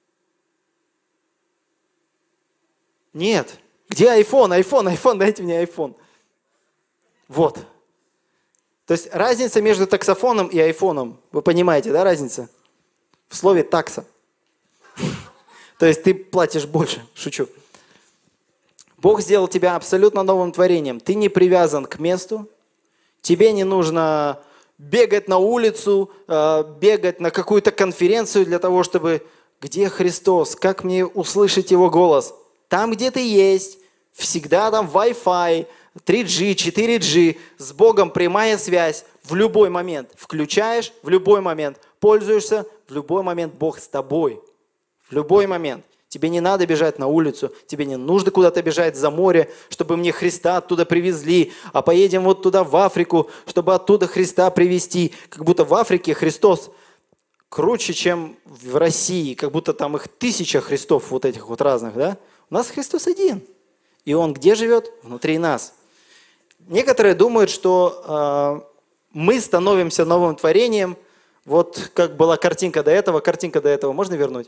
Нет. Где iPhone, дайте мне iPhone. Вот. То есть разница между таксофоном и айфоном, вы понимаете, да, разница? В слове такса. То есть ты платишь больше, шучу. Бог сделал тебя абсолютно новым творением. Ты не привязан к месту, тебе не нужно бегать на улицу, бегать на какую-то конференцию для того, чтобы... Где Христос? Как мне услышать Его голос? Там, где ты есть, всегда там Wi-Fi, 3G, 4G, с Богом прямая связь в любой момент. Включаешь в любой момент, пользуешься в любой момент, Бог с тобой. В любой момент. Тебе не надо бежать на улицу, тебе не нужно куда-то бежать за море, чтобы мне Христа оттуда привезли, а поедем вот туда в Африку, чтобы оттуда Христа привезти. Как будто в Африке Христос круче, чем в России, как будто там их 1000 Христов вот этих вот разных, да? У нас Христос один. И Он где живет? Внутри нас. Некоторые думают, что мы становимся новым творением. Вот как была картинка до этого. Можно вернуть?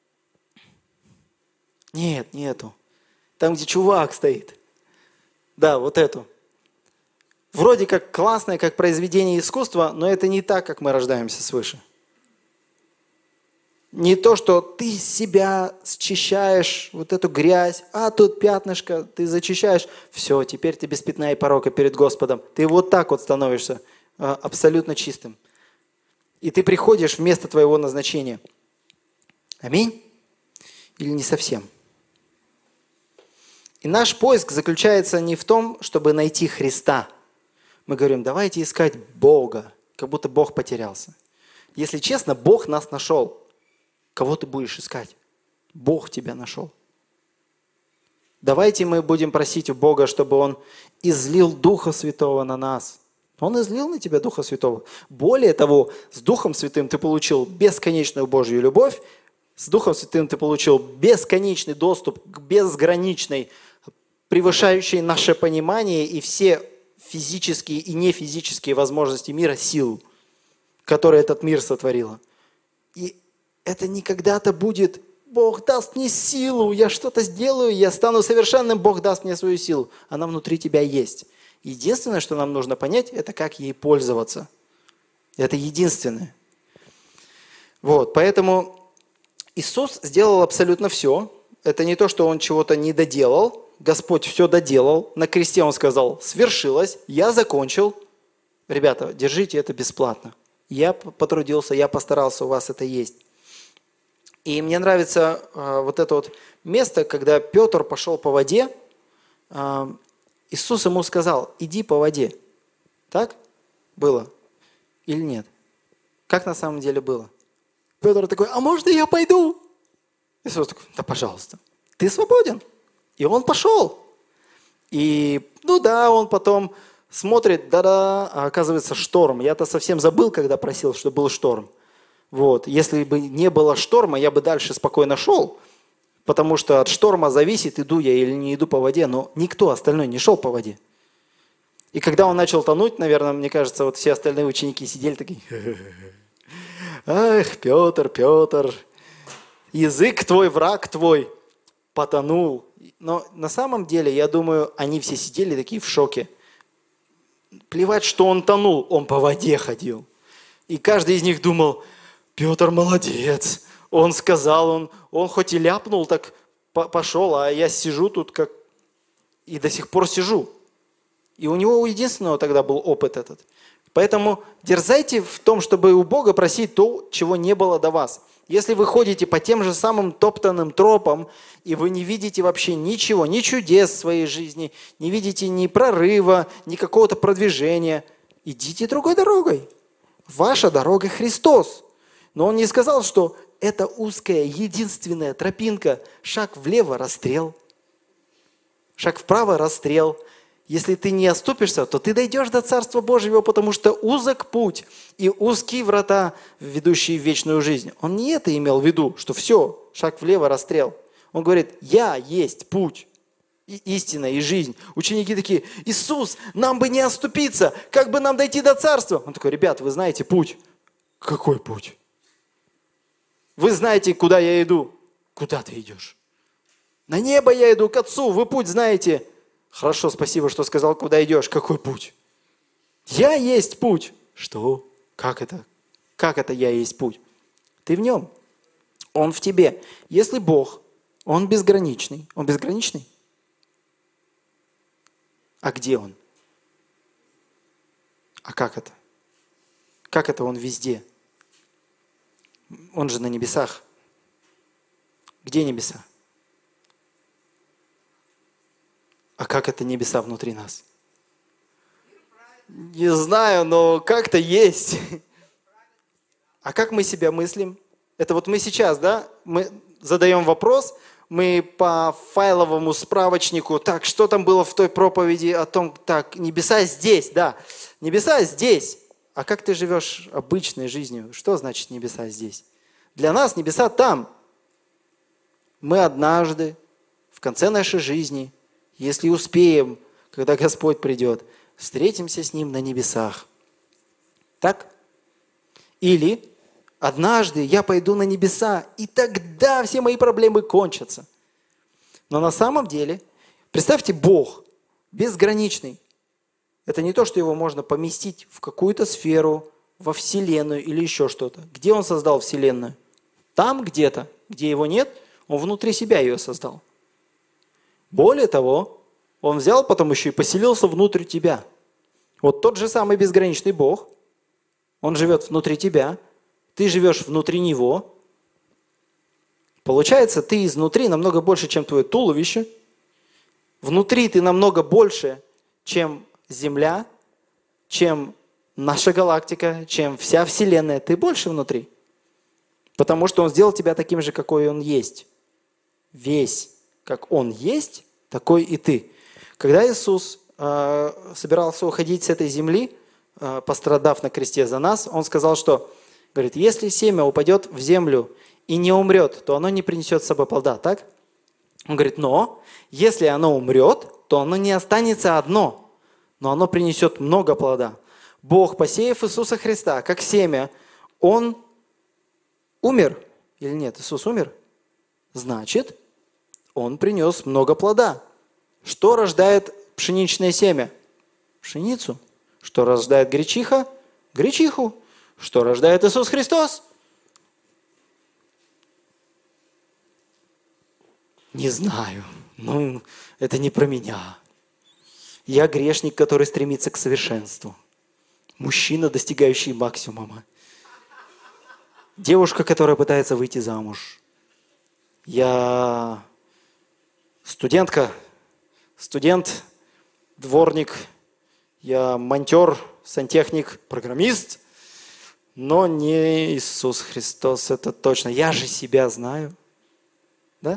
Нет, нету. Там, где чувак стоит. Да, вот эту. Вроде как классное, как произведение искусства, но это не так, как мы рождаемся свыше. Не то, что ты себя счищаешь, вот эту грязь, а тут пятнышко, ты зачищаешь, все, теперь ты без пятна и порока перед Господом. Ты вот так вот становишься абсолютно чистым. И ты приходишь в место твоего назначения. Аминь? Или не совсем? И наш поиск заключается не в том, чтобы найти Христа. Мы говорим, давайте искать Бога, как будто Бог потерялся. Если честно, Бог нас нашел. Кого ты будешь искать? Бог тебя нашел. Давайте мы будем просить у Бога, чтобы Он излил Духа Святого на нас. Он излил на тебя Духа Святого. Более того, с Духом Святым ты получил бесконечную Божью любовь, с Духом Святым ты получил бесконечный доступ к безграничной, превышающей наше понимание и все физические и нефизические возможности мира силу, которую этот мир сотворила. И это не когда-то будет, Бог даст мне силу, я что-то сделаю, я стану совершенным, Бог даст мне свою силу. Она внутри тебя есть. Единственное, что нам нужно понять, это как ей пользоваться. Это единственное. Вот, поэтому Иисус сделал абсолютно все. Это не то, что Он чего-то не доделал. Господь все доделал. На кресте Он сказал: свершилось, я закончил. Ребята, держите это бесплатно. Я потрудился, я постарался, у вас это есть. И мне нравится вот это вот место, когда Петр пошел по воде, Иисус ему сказал: иди по воде. Так было или нет? Как на самом деле было? Петр такой: а можно я пойду? Иисус такой: да, пожалуйста, ты свободен. И он пошел. И, ну да, он потом смотрит, да-да, а оказывается шторм. Я-то совсем забыл, когда просил, что был шторм. Вот. Если бы не было шторма, я бы дальше спокойно шел, потому что от шторма зависит, иду я или не иду по воде, но никто остальной не шел по воде. И когда он начал тонуть, наверное, мне кажется, вот все остальные ученики сидели такие: ах, Петр, Петр, язык твой, враг твой, потонул. Но на самом деле, я думаю, они все сидели такие в шоке. Плевать, что он тонул, он по воде ходил. И каждый из них думал: Петр молодец, он сказал, он хоть и ляпнул, так пошел, а я сижу тут как и до сих пор сижу. И у него у единственного тогда был опыт этот. Поэтому дерзайте в том, чтобы у Бога просить то, чего не было до вас. Если вы ходите по тем же самым топтанным тропам, и вы не видите вообще ничего, ни чудес в своей жизни, не видите ни прорыва, ни какого-то продвижения, идите другой дорогой. Ваша дорога Христос. Но Он не сказал, что это узкая, единственная тропинка, шаг влево – расстрел, шаг вправо – расстрел. Если ты не оступишься, то ты дойдешь до Царства Божьего, потому что узок путь и узкие врата, ведущие в вечную жизнь. Он не это имел в виду, что все, шаг влево, расстрел. Он говорит: я есть путь, и истина, и жизнь. Ученики такие: Иисус, нам бы не оступиться, как бы нам дойти до Царства? Он такой: ребят, вы знаете путь. Какой путь? Вы знаете, куда я иду. Куда ты идешь? На небо я иду, к Отцу, вы путь знаете. Хорошо, спасибо, что сказал, куда идешь. Какой путь? Я есть путь. Что? Как это? Как это я есть путь? Ты в нем. Он в тебе. Если Бог, Он безграничный. Он безграничный? А где Он? А как это? Как это Он везде? Он же на небесах. Где небеса? А как это небеса внутри нас? Не знаю, но как-то есть. А как мы себя мыслим? Это вот мы сейчас, да, мы задаем вопрос, мы по файловому справочнику: так, что там было в той проповеди о том, так, небеса здесь, да, небеса здесь. А как ты живешь обычной жизнью? Что значит небеса здесь? Для нас небеса там. Мы однажды, в конце нашей жизни, если успеем, когда Господь придет, встретимся с Ним на небесах. Так? Или однажды я пойду на небеса, и тогда все мои проблемы кончатся. Но на самом деле, представьте, Бог безграничный. Это не то, что Его можно поместить в какую-то сферу, во Вселенную или еще что-то. Где Он создал Вселенную? Там где-то, где Его нет, Он внутри себя ее создал. Более того, Он взял, потом еще и поселился внутрь тебя. Вот тот же самый безграничный Бог, Он живет внутри тебя, ты живешь внутри Него. Получается, ты изнутри намного больше, чем твое туловище. Внутри ты намного больше, чем Земля, чем наша галактика, чем вся Вселенная. Ты больше внутри. Потому что Он сделал тебя таким же, какой Он есть. Весь, как Он есть, такой и ты. Когда Иисус собирался уходить с этой земли, пострадав на кресте за нас, Он сказал, что, говорит, если семя упадет в землю и не умрет, то оно не принесет с собой плода, так? Он говорит, но если оно умрет, то оно не останется одно, но оно принесет много плода. Бог, посеяв Иисуса Христа как семя, Он умер или нет? Иисус умер? Значит, Он принес много плода. Что рождает пшеничное семя? Пшеницу. Что рождает гречиха? Гречиху. Что рождает Иисус Христос? Не знаю. Ну, это не про меня. Я грешник, который стремится к совершенству. Мужчина, достигающий максимума. Девушка, которая пытается выйти замуж. Я студентка, студент, дворник. Я монтер, сантехник, программист. Но не Иисус Христос, это точно. Я же себя знаю. Да?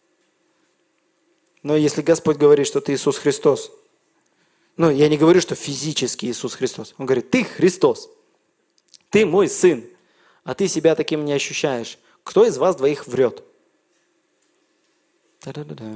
Но если Господь говорит, что ты Иисус Христос, ну, я не говорю, что физически Иисус Христос. Он говорит, ты Христос, ты мой сын, а ты себя таким не ощущаешь. Кто из вас двоих врет? Та-да-да-да.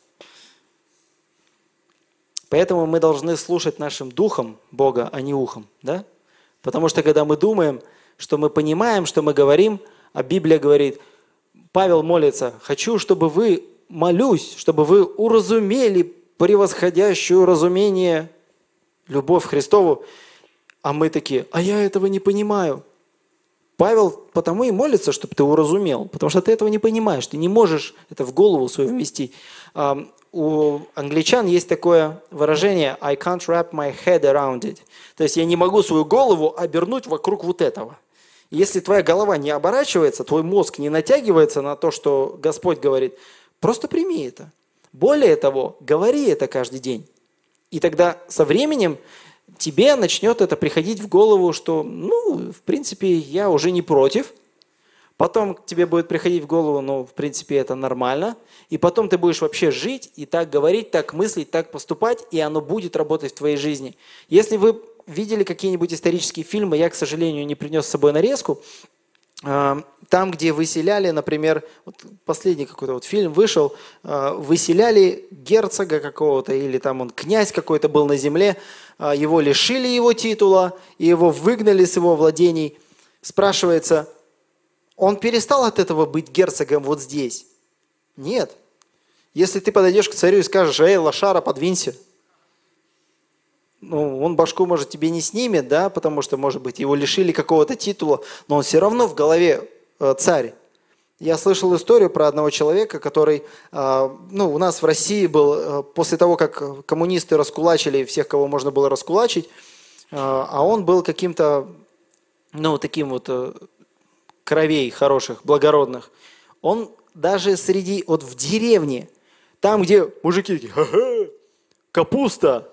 Поэтому мы должны слушать нашим духом Бога, а не ухом. Да? Потому что когда мы думаем, что мы понимаем, что мы говорим, а Библия говорит, Павел молится, хочу, чтобы вы, молюсь, чтобы вы уразумели превосходящую разумение любовь к Христову, а мы такие, а я этого не понимаю. Павел потому и молится, чтобы ты уразумел, потому что ты этого не понимаешь, ты не можешь это в голову свою вместить. У англичан есть такое выражение I can't wrap my head around it. То есть я не могу свою голову обернуть вокруг вот этого. Если твоя голова не оборачивается, твой мозг не натягивается на то, что Господь говорит, просто прими это. Более того, говори это каждый день. И тогда со временем тебе начнет это приходить в голову, что, ну, в принципе, я уже не против. Потом тебе будет приходить в голову, ну, в принципе, это нормально. И потом ты будешь вообще жить и так говорить, так мыслить, так поступать, и оно будет работать в твоей жизни. Если вы видели какие-нибудь исторические фильмы, я, к сожалению, не принес с собой нарезку, там, где выселяли, например, вот последний какой-то вот фильм вышел, выселяли герцога какого-то, или там он князь какой-то был на земле, его лишили его титула, и его выгнали с его владений. Спрашивается, он перестал от этого быть герцогом вот здесь? Нет. Если ты подойдешь к царю и скажешь, эй, лошара, подвинься, ну, он башку, может, тебе не снимет, да, потому что, может быть, его лишили какого-то титула, но он все равно в голове царь. Я слышал историю про одного человека, который, ну, у нас в России был, после того, как коммунисты раскулачили всех, кого можно было раскулачить, а он был каким-то, ну, таким вот кровей хороших, благородных. Он даже среди, вот в деревне, там, где мужики такие, ха-ха, капуста,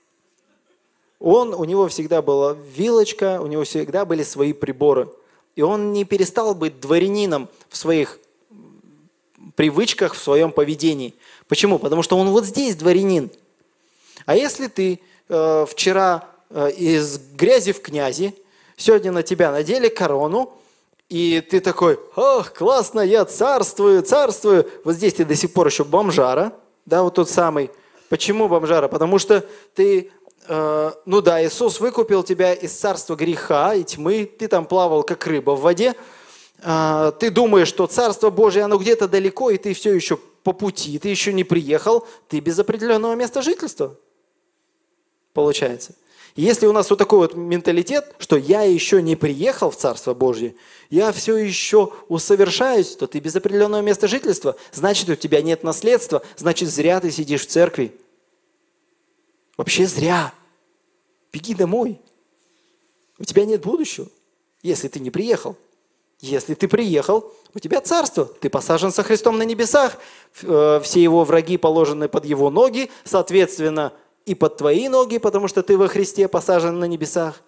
у него всегда была вилочка, у него всегда были свои приборы. И он не перестал быть дворянином в своих привычках, в своем поведении. Почему? Потому что он вот здесь дворянин. А если ты вчера из грязи в князи, сегодня на тебя надели корону, и ты такой, ах, классно, я царствую, царствую. Вот здесь ты до сих пор еще бомжара, да, вот тот самый. Почему бомжара? Потому что ты... ну да, Иисус выкупил тебя из царства греха и тьмы, ты там плавал как рыба в воде, ты думаешь, что Царство Божие, оно где-то далеко, и ты все еще по пути, ты еще не приехал, ты без определенного места жительства, получается. Если у нас вот такой вот менталитет, что я еще не приехал в Царство Божье, я все еще усовершаюсь, то ты без определенного места жительства, значит, у тебя нет наследства, значит, зря ты сидишь в церкви. Вообще зря. Беги домой. У тебя нет будущего, если ты не приехал. Если ты приехал, у тебя царство. Ты посажен со Христом на небесах. Все его враги положены под его ноги, соответственно, и под твои ноги, потому что ты во Христе посажен на небесах.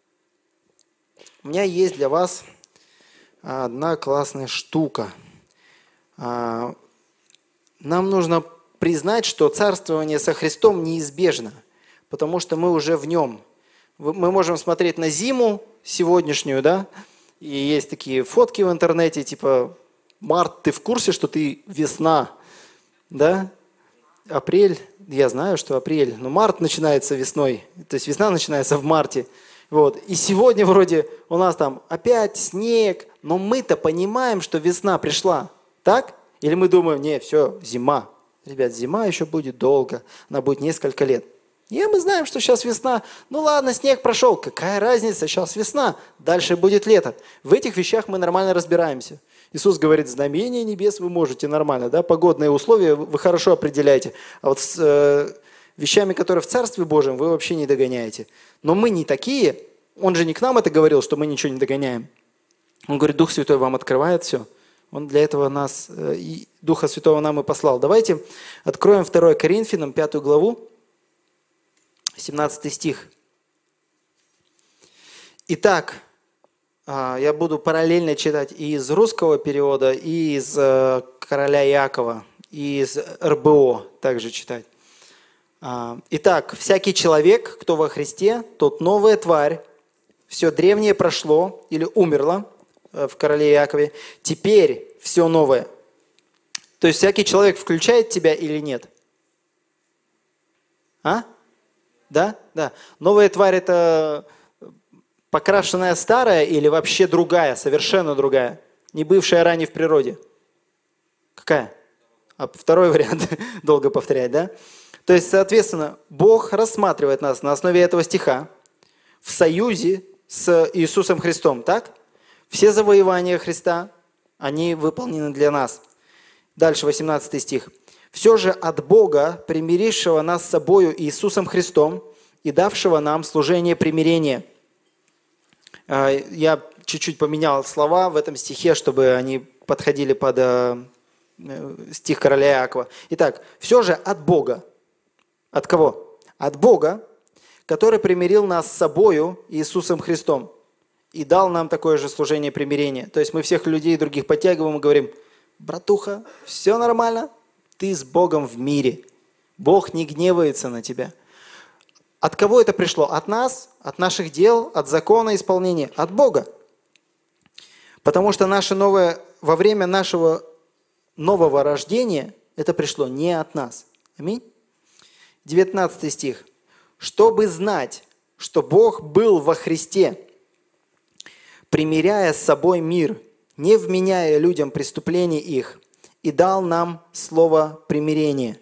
У меня есть для вас одна классная штука. Нам нужно признать, что царствование со Христом неизбежно, потому что мы уже в нем. Мы можем смотреть на зиму сегодняшнюю, да, и есть такие фотки в интернете, типа, март, ты в курсе, что ты весна, да? Апрель, я знаю, что апрель, но март начинается весной, то есть весна начинается в марте. Вот. И сегодня вроде у нас там опять снег, но мы-то понимаем, что весна пришла, так? Или мы думаем, не, все, зима. Ребят, зима еще будет долго, она будет несколько лет. И мы знаем, что сейчас весна. Ну ладно, снег прошел. Какая разница, сейчас весна. Дальше будет лето. В этих вещах мы нормально разбираемся. Иисус говорит, знамения небес вы можете нормально, да? Погодные условия вы хорошо определяете. А вот с вещами, которые в Царстве Божьем, вы вообще не догоняете. Но мы не такие. Он же не к нам это говорил, что мы ничего не догоняем. Он говорит, Дух Святой вам открывает все. Он для этого нас, и Духа Святого нам и послал. Давайте откроем 2 Коринфянам, 5 главу, 17 стих. Итак, я буду параллельно читать и из русского перевода, и из короля Иакова, и из РБО также читать. Итак, всякий человек, кто во Христе, тот новая тварь, все древнее прошло или умерло в короле Иакове, теперь все новое. То есть всякий человек включает тебя или нет? А? Да? Да. Новая тварь – это покрашенная старая или вообще другая, совершенно другая, не бывшая ранее в природе? Какая? А второй вариант, долго повторять, да? То есть, соответственно, Бог рассматривает нас на основе этого стиха в союзе с Иисусом Христом, так? Все завоевания Христа, они выполнены для нас. Дальше, 18 стих. «Все же от Бога, примирившего нас с собою Иисусом Христом и давшего нам служение примирения». Я чуть-чуть поменял слова в этом стихе, чтобы они подходили под стих короля Иакова. Итак, «все же от Бога». От кого? От Бога, который примирил нас с собою Иисусом Христом и дал нам такое же служение примирения. То есть мы всех людей других подтягиваем и говорим, братуха, все нормально, ты с Богом в мире. Бог не гневается на тебя. От кого это пришло? От нас, от наших дел, от закона исполнения, от Бога. Потому что во время нашего нового рождения это пришло не от нас. Аминь. 19 стих. «Чтобы знать, что Бог был во Христе, примиряя с собой мир, не вменяя людям преступлений их, и дал нам слово примирения».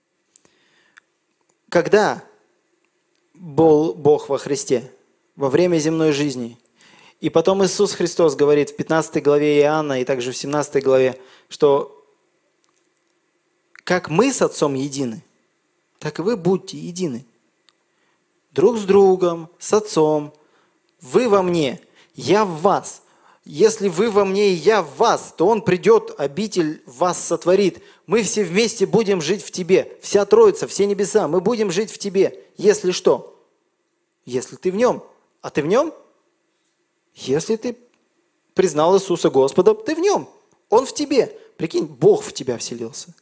Когда был Бог во Христе? Во время земной жизни. И потом Иисус Христос говорит в 15 главе Иоанна и также в 17 главе, что как мы с Отцом едины, так и вы будьте едины. Друг с другом, с Отцом. Вы во мне, я в вас. Если вы во мне и я в вас, то Он придет, обитель вас сотворит. Мы все вместе будем жить в тебе. Вся Троица, все небеса, мы будем жить в тебе. Если что? Если ты в Нем. А ты в Нем? Если ты признал Иисуса Господом, ты в Нем. Он в тебе. Прикинь, Бог в тебя вселился.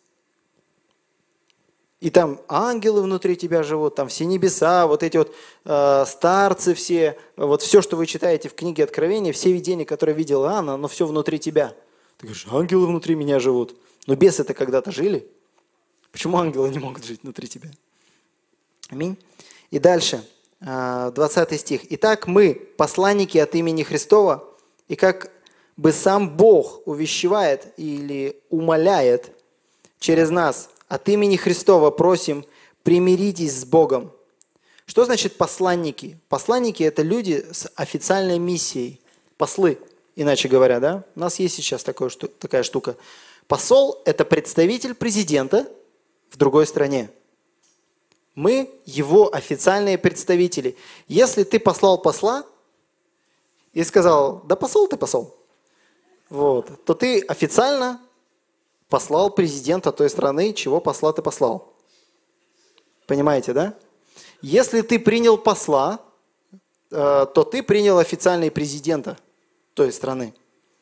И там ангелы внутри тебя живут, там все небеса, вот эти вот старцы все, вот все, что вы читаете в книге Откровения, все видения, которые видел Иоанн, оно все внутри тебя. Ты говоришь, ангелы внутри меня живут. Но бесы-то когда-то жили. Почему ангелы не могут жить внутри тебя? Аминь. И дальше, 20 стих. «Итак, мы, посланники от имени Христова, и как бы сам Бог увещевает или умоляет через нас, от имени Христова просим, примиритесь с Богом». Что значит посланники? Посланники – это люди с официальной миссией. Послы, иначе говоря, да? У нас есть сейчас такая штука. Посол – это представитель президента в другой стране. Мы его официальные представители. Если ты послал посла и сказал, да посол ты посол, вот, то ты официально послал президента той страны, чего посла ты послал. Понимаете, да? Если ты принял посла, то ты принял официального президента той страны.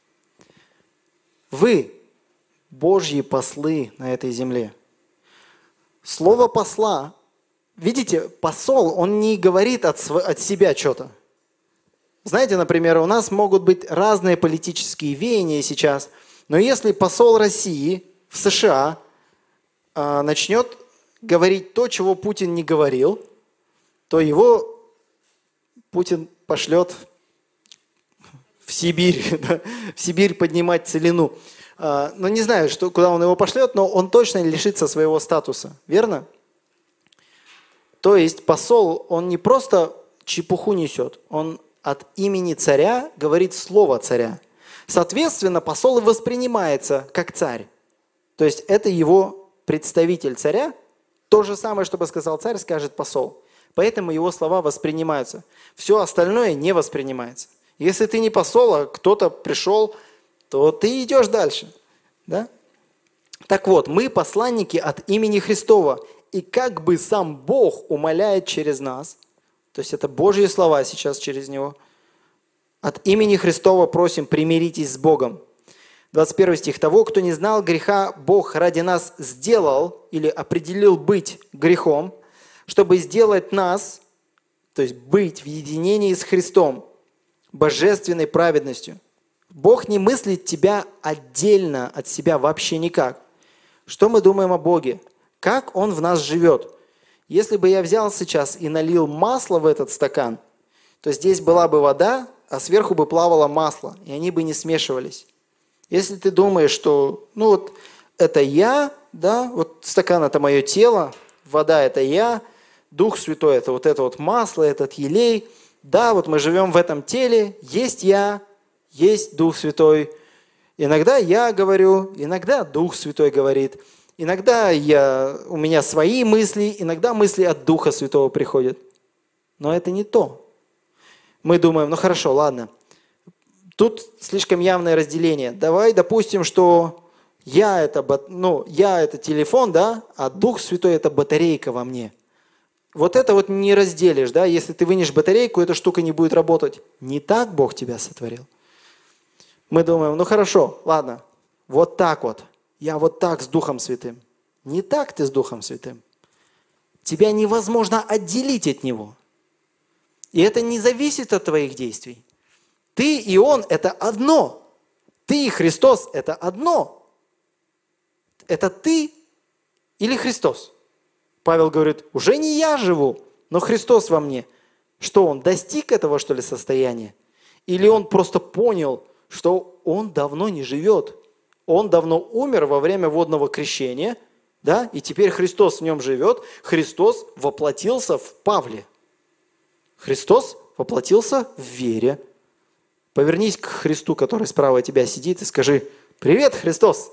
Вы Божьи послы на этой земле. Слово посла, видите, посол, он не говорит от себя что-то. Знаете, например, у нас могут быть разные политические веяния сейчас, но если посол России в США начнет говорить то, чего Путин не говорил, то его Путин пошлет в Сибирь, да, в Сибирь поднимать целину. Но не знаю, куда он его пошлет, но он точно лишится своего статуса. Верно? То есть посол, он не просто чепуху несет, он от имени царя говорит слово царя. Соответственно, посол и воспринимается как царь. То есть это его представитель царя. То же самое, что бы сказал царь, скажет посол. Поэтому его слова воспринимаются. Все остальное не воспринимается. Если ты не посол, а кто-то пришел, то ты идешь дальше. Да? Так вот, мы посланники от имени Христова. И как бы сам Бог умоляет через нас, то есть это Божьи слова сейчас через Него, от имени Христова просим, примиритесь с Богом. 21 стих. Того, кто не знал греха, Бог ради нас сделал или определил быть грехом, чтобы сделать нас, то есть быть в единении с Христом, божественной праведностью. Бог не мыслит тебя отдельно от себя вообще никак. Что мы думаем о Боге? Как Он в нас живет? Если бы я взял сейчас и налил масло в этот стакан, то здесь была бы вода, а сверху бы плавало масло, и они бы не смешивались. Если ты думаешь, что это я, да, вот стакан это мое тело, вода это я, Дух Святой это вот масло, этот елей, да, вот мы живем в этом теле, есть я, есть Дух Святой. Иногда я говорю, иногда Дух Святой говорит, иногда у меня свои мысли, иногда мысли от Духа Святого приходят. Но это не то. Мы думаем, хорошо, ладно, тут слишком явное разделение. Давай допустим, что я это телефон, да, а Дух Святой это батарейка во мне. Вот это вот не разделишь, да, если ты вынешь батарейку, эта штука не будет работать. Не так Бог тебя сотворил. Мы думаем, хорошо, ладно, вот так вот. Я вот так с Духом Святым. Не так ты с Духом Святым. Тебя невозможно отделить от Него. И это не зависит от твоих действий. Ты и Он – это одно. Ты и Христос – это одно. Это ты или Христос? Павел говорит, уже не я живу, но Христос во мне. Что он, достиг этого, что ли, состояния? Или он просто понял, что он давно не живет? Он давно умер во время водного крещения, да? И теперь Христос в нем живет. Христос воплотился в Павле. Христос воплотился в вере. Повернись к Христу, который справа от тебя сидит, и скажи, привет, Христос.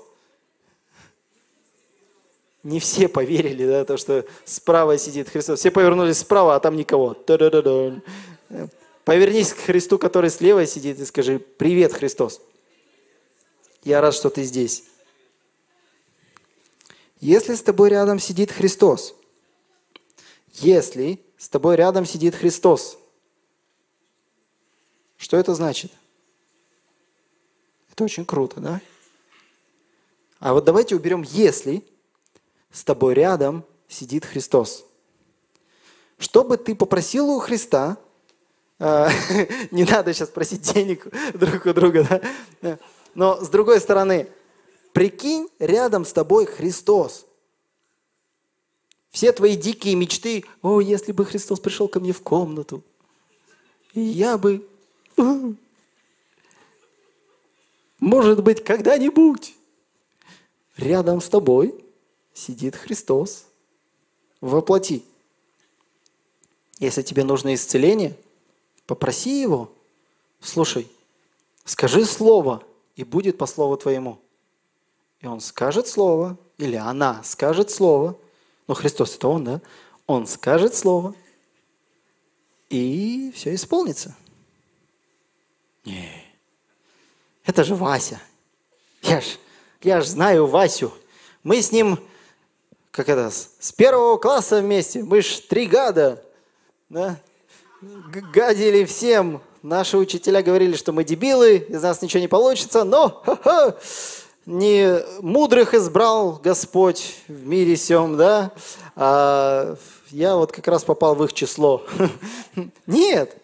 Не все поверили, да, то, что справа сидит Христос. Все повернулись справа, а там никого. Та-да-да-да. Повернись к Христу, который слева сидит, и скажи, привет, Христос. Я рад, что ты здесь. Если с тобой рядом сидит Христос, если с тобой рядом сидит Христос, что это значит? Это очень круто, да? А вот давайте уберем «если» с тобой рядом сидит Христос. Что бы ты попросил у Христа, не надо сейчас просить денег друг у друга, да? Но с другой стороны, прикинь, рядом с тобой Христос. Все твои дикие мечты, если бы Христос пришел ко мне в комнату, и я бы, может быть, когда-нибудь рядом с тобой сидит Христос воплоти. Если тебе нужно исцеление, попроси Его. Слушай, скажи слово, и будет по слову твоему. И Он скажет слово, или она скажет слово. Христос это Он, да? Он скажет слово, и все исполнится. Не, это же Вася. Я ж знаю Васю. Мы с ним, с первого класса вместе. Мы ж 3 года, да? Гадили всем. Наши учителя говорили, что мы дебилы, из нас ничего не получится, но не мудрых избрал Господь в мире сем, да? А я вот как раз попал в их число. Нет.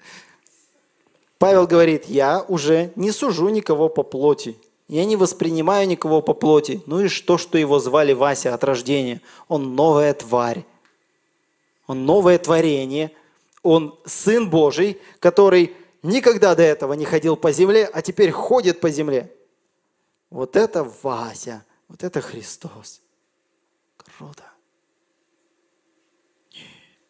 Павел говорит, я уже не сужу никого по плоти. Я не воспринимаю никого по плоти. И что его звали Вася от рождения? Он новая тварь. Он новое творение. Он Сын Божий, который никогда до этого не ходил по земле, а теперь ходит по земле. Вот это Вася. Вот это Христос. Круто.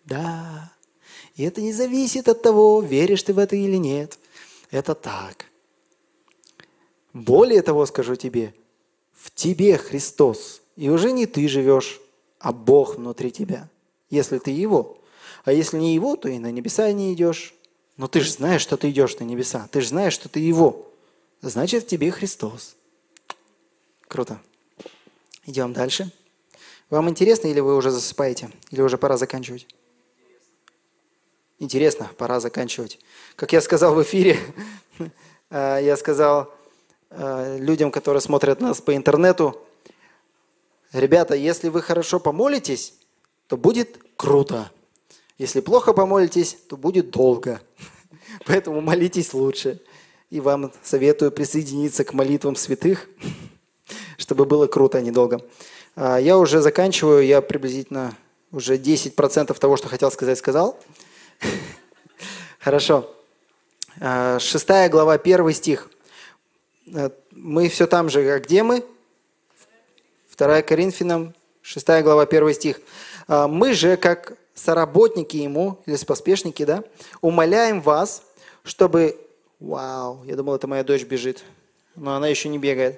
Да. И это не зависит от того, веришь ты в это или нет. Это так. Более того, скажу тебе, в тебе Христос. И уже не ты живешь, а Бог внутри тебя. Если ты Его. А если не Его, то и на небеса не идешь. Но ты же знаешь, что ты идешь на небеса. Ты же знаешь, что ты Его. Значит, в тебе Христос. Круто. Идем дальше. Вам интересно или вы уже засыпаете? Или уже пора заканчивать? Интересно, пора заканчивать. Как я сказал в эфире, я сказал людям, которые смотрят нас по интернету, ребята, если вы хорошо помолитесь, то будет круто. Если плохо помолитесь, то будет долго. Поэтому молитесь лучше. И вам советую присоединиться к молитвам святых, чтобы было круто, а не долго. Я уже заканчиваю, я приблизительно уже 10% того, что хотел сказать, сказал. Хорошо. 6 глава, 1 стих. Мы все там же, а где мы? 2 Коринфянам, 6 глава, 1 стих. Мы же, как соработники Ему, или споспешники, да, умоляем вас, чтобы... Вау, я думал, это моя дочь бежит, но она еще не бегает.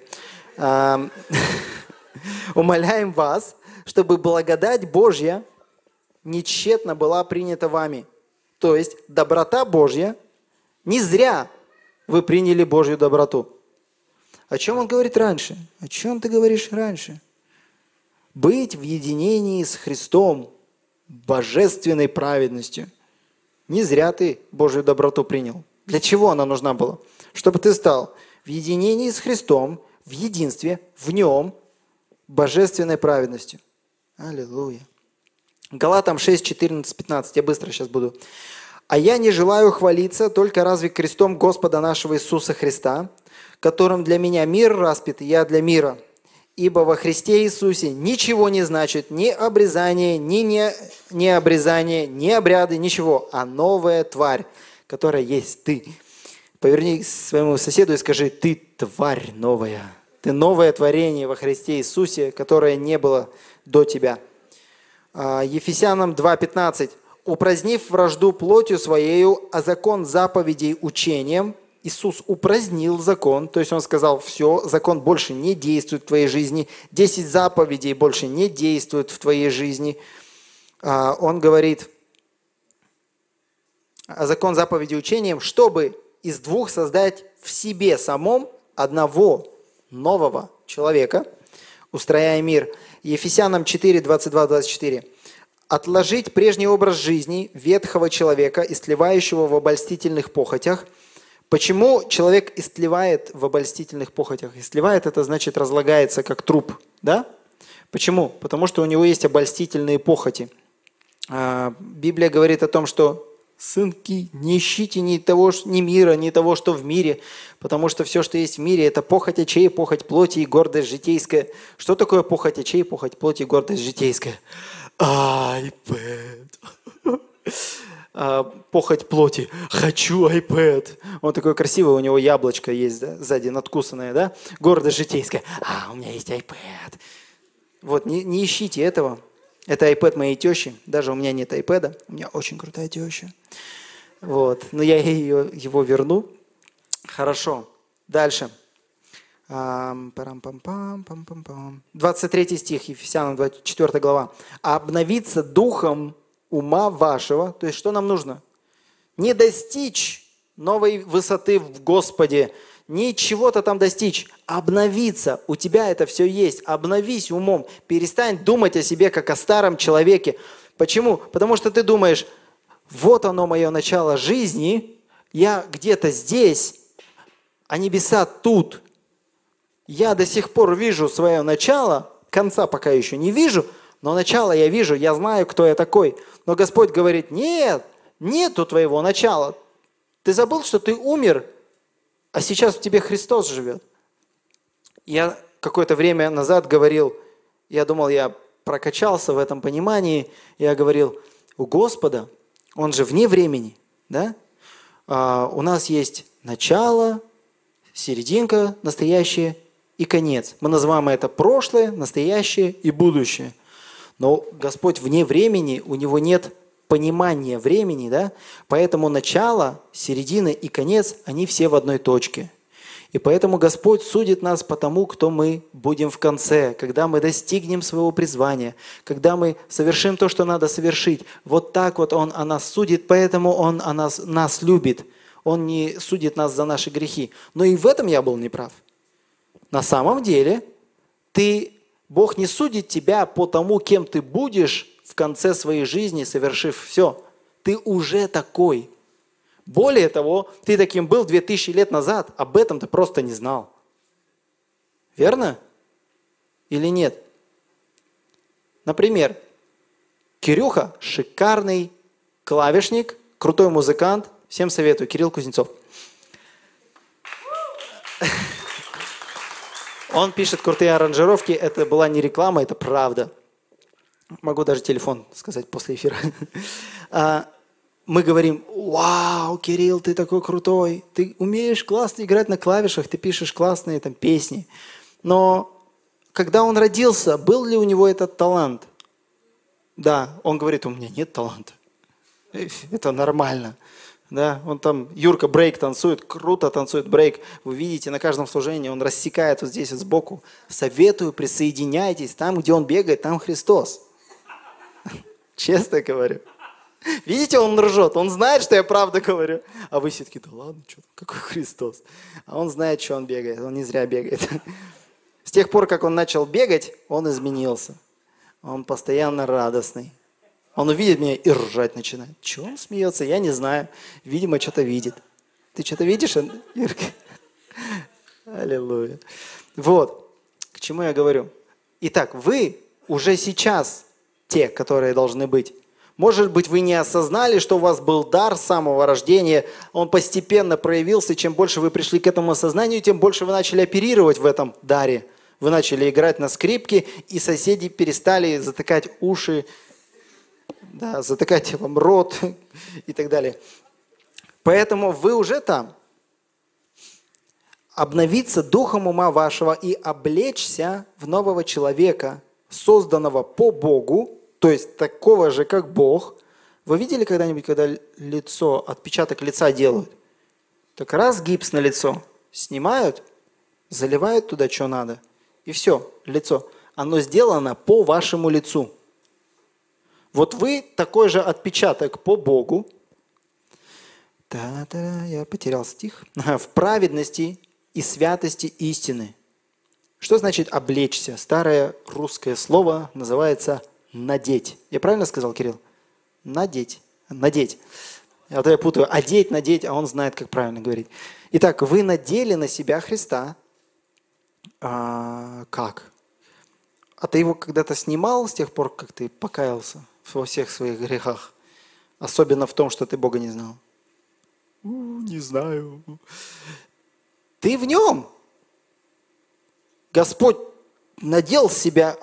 Умоляем вас, чтобы благодать Божья нечетно была принята вами. То есть доброта Божья, не зря вы приняли Божью доброту. О чем он говорит раньше? О чем ты говоришь раньше? Быть в единении с Христом, божественной праведностью. Не зря ты Божью доброту принял. Для чего она нужна была? Чтобы ты стал в единении с Христом, в единстве, в Нем, божественной праведностью. Аллилуйя. Галатам 6, 14, 15. Я быстро сейчас буду. «А я не желаю хвалиться, только разве крестом Господа нашего Иисуса Христа, которым для меня мир распят, и я для мира. Ибо во Христе Иисусе ничего не значит ни обрезание, ни обрезание, ни обряды, ничего, а новая тварь, которая есть ты». Поверни к своему соседу и скажи: ты тварь новая. Ты новое творение во Христе Иисусе, которое не было до тебя. Ефесянам 2:15. «Упразднив вражду плотью своею, а закон заповедей учением». Иисус упразднил закон, то есть Он сказал: все, закон больше не действует в твоей жизни, 10 заповедей больше не действуют в твоей жизни. Он говорит: а закон заповедей учением, чтобы из двух создать в себе самом одного нового человека, устрояя мир. Ефесянам 4, 22, 24. «Отложить прежний образ жизни ветхого человека, истлевающего в обольстительных похотях». Почему человек истлевает в обольстительных похотях? Истлевает — это значит разлагается как труп, да? Почему? Потому что у него есть обольстительные похоти. Библия говорит о том, что сынки, не ищите ни мира, ни того, что в мире, потому что все, что есть в мире, это похоть очей, похоть плоти и гордость житейская. Что такое похоть очей, похоть плоти и гордость житейская? iPad. Похоть плоти. Хочу iPad. Он такой красивый, у него яблочко есть, да? Сзади надкусанное, да? Гордость житейская. У меня есть iPad. Вот, не ищите этого. Это iPad моей тещи. Даже у меня нет iPad. У меня очень крутая теща. Вот. Но я его верну. Хорошо. Дальше. 23 стих, Ефесянам 24 глава. «Обновиться духом ума вашего». То есть, что нам нужно? Не достичь новой высоты в Господе, не чего-то там достичь, обновиться. У тебя это все есть. Обновись умом. Перестань думать о себе, как о старом человеке. Почему? Потому что ты думаешь: вот оно мое начало жизни, я где-то здесь, а небеса тут. Я до сих пор вижу свое начало, конца пока еще не вижу, но начало я вижу, я знаю, кто я такой. Но Господь говорит: нет, нету твоего начала. Ты забыл, что ты умер, а сейчас в тебе Христос живет. Я какое-то время назад говорил, я думал, я прокачался в этом понимании, я говорил: у Господа, Он же вне времени, да? У нас есть начало, серединка, настоящее и конец. Мы называем это прошлое, настоящее и будущее. Но Господь вне времени, у Него нет понимание времени, да? Поэтому начало, середина и конец, они все в одной точке. И поэтому Господь судит нас по тому, кто мы будем в конце, когда мы достигнем своего призвания, когда мы совершим то, что надо совершить. Вот так вот Он о нас судит, поэтому Он о нас любит. Он не судит нас за наши грехи. Но и в этом я был неправ. На самом деле, Бог не судит тебя по тому, кем ты будешь в конце своей жизни, совершив все. Ты уже такой. Более того, ты таким был 2000 лет назад, об этом ты просто не знал. Верно? Или нет? Например, Кирюха – шикарный клавишник, крутой музыкант. Всем советую. Кирилл Кузнецов. Он пишет крутые аранжировки. Это была не реклама, это правда. Могу даже телефон сказать после эфира. Мы говорим: вау, Кирилл, ты такой крутой, ты умеешь классно играть на клавишах, ты пишешь классные там песни. Но когда он родился, был ли у него этот талант? Да, он говорит: у меня нет таланта. Это нормально. Да, он там, Юрка, брейк танцует, круто танцует брейк. Вы видите, на каждом служении он рассекает вот здесь вот сбоку. Советую, присоединяйтесь. Там, где он бегает, там Христос. Честно говорю. Видите, он ржет, он знает, что я правду говорю. А вы все таки: да ладно, что, какой Христос? А он знает, что он бегает, он не зря бегает. С тех пор, как он начал бегать, он изменился. Он постоянно радостный. Он увидит меня и ржать начинает. Чего он смеется? Я не знаю. Видимо, что-то видит. Ты что-то видишь, Юрка? Аллилуйя. Вот, к чему я говорю. Итак, вы уже сейчас те, которые должны быть. Может быть, вы не осознали, что у вас был дар с самого рождения, он постепенно проявился, и чем больше вы пришли к этому осознанию, тем больше вы начали оперировать в этом даре. Вы начали играть на скрипке, и соседи перестали затыкать уши, да, затыкать вам рот и так далее. Поэтому вы уже там. Обновиться духом ума вашего и облечься в нового человека, созданного по Богу, то есть такого же, как Бог. Вы видели когда-нибудь, когда лицо, отпечаток лица делают? Так раз гипс на лицо снимают, заливают туда, что надо, и все, лицо. Оно сделано по вашему лицу. Вот вы такой же отпечаток по Богу. Я потерял стих. В праведности и святости истины. Что значит облечься? Старое русское слово называется надеть. Я правильно сказал, Кирилл? Надеть. Надеть. А то я путаю. Одеть, надеть, а он знает, как правильно говорить. Итак, вы надели на себя Христа. Как? А ты его когда-то снимал с тех пор, как ты покаялся во всех своих грехах? Особенно в том, что ты Бога не знал. Не знаю. Ты в нем. Господь надел себя,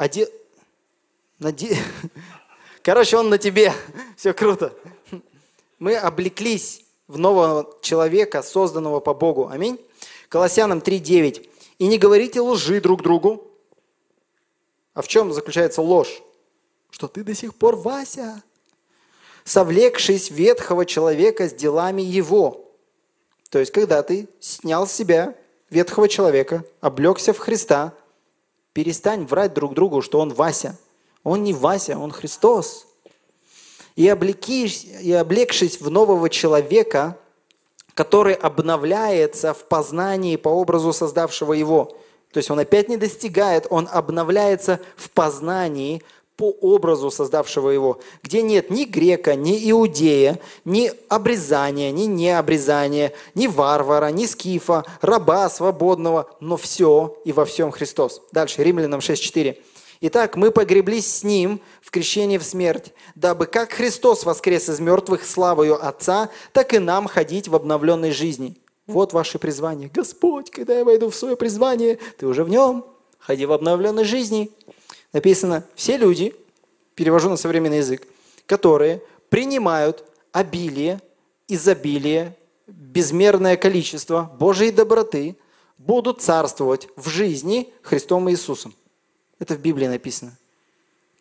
Короче, он на тебе. Все круто. Мы облеклись в нового человека, созданного по Богу. Аминь. Колоссянам 3:9. И не говорите лжи друг другу. А в чем заключается ложь? Что ты до сих пор Вася. Совлекшись ветхого человека с делами его. То есть, когда ты снял с себя ветхого человека, облегся в Христа, перестань врать друг другу, что он Вася. Он не Вася, он Христос. И облегшись в нового человека, который обновляется в познании по образу создавшего его. То есть он опять не достигает, он обновляется в познании по образу создавшего его, где нет ни грека, ни иудея, ни обрезания, ни необрезания, ни варвара, ни скифа, раба свободного, но все и во всем Христос. Дальше, Римлянам 6:4. Итак, мы погреблись с Ним в крещении в смерть, дабы как Христос воскрес из мертвых славою Отца, так и нам ходить в обновленной жизни. Вот ваше призвание. Господь, когда я войду в свое призвание, ты уже в нем, ходи в обновленной жизни. Написано, все люди, перевожу на современный язык, которые принимают обилие, изобилие, безмерное количество Божьей доброты, будут царствовать в жизни Христом Иисусом. Это в Библии написано.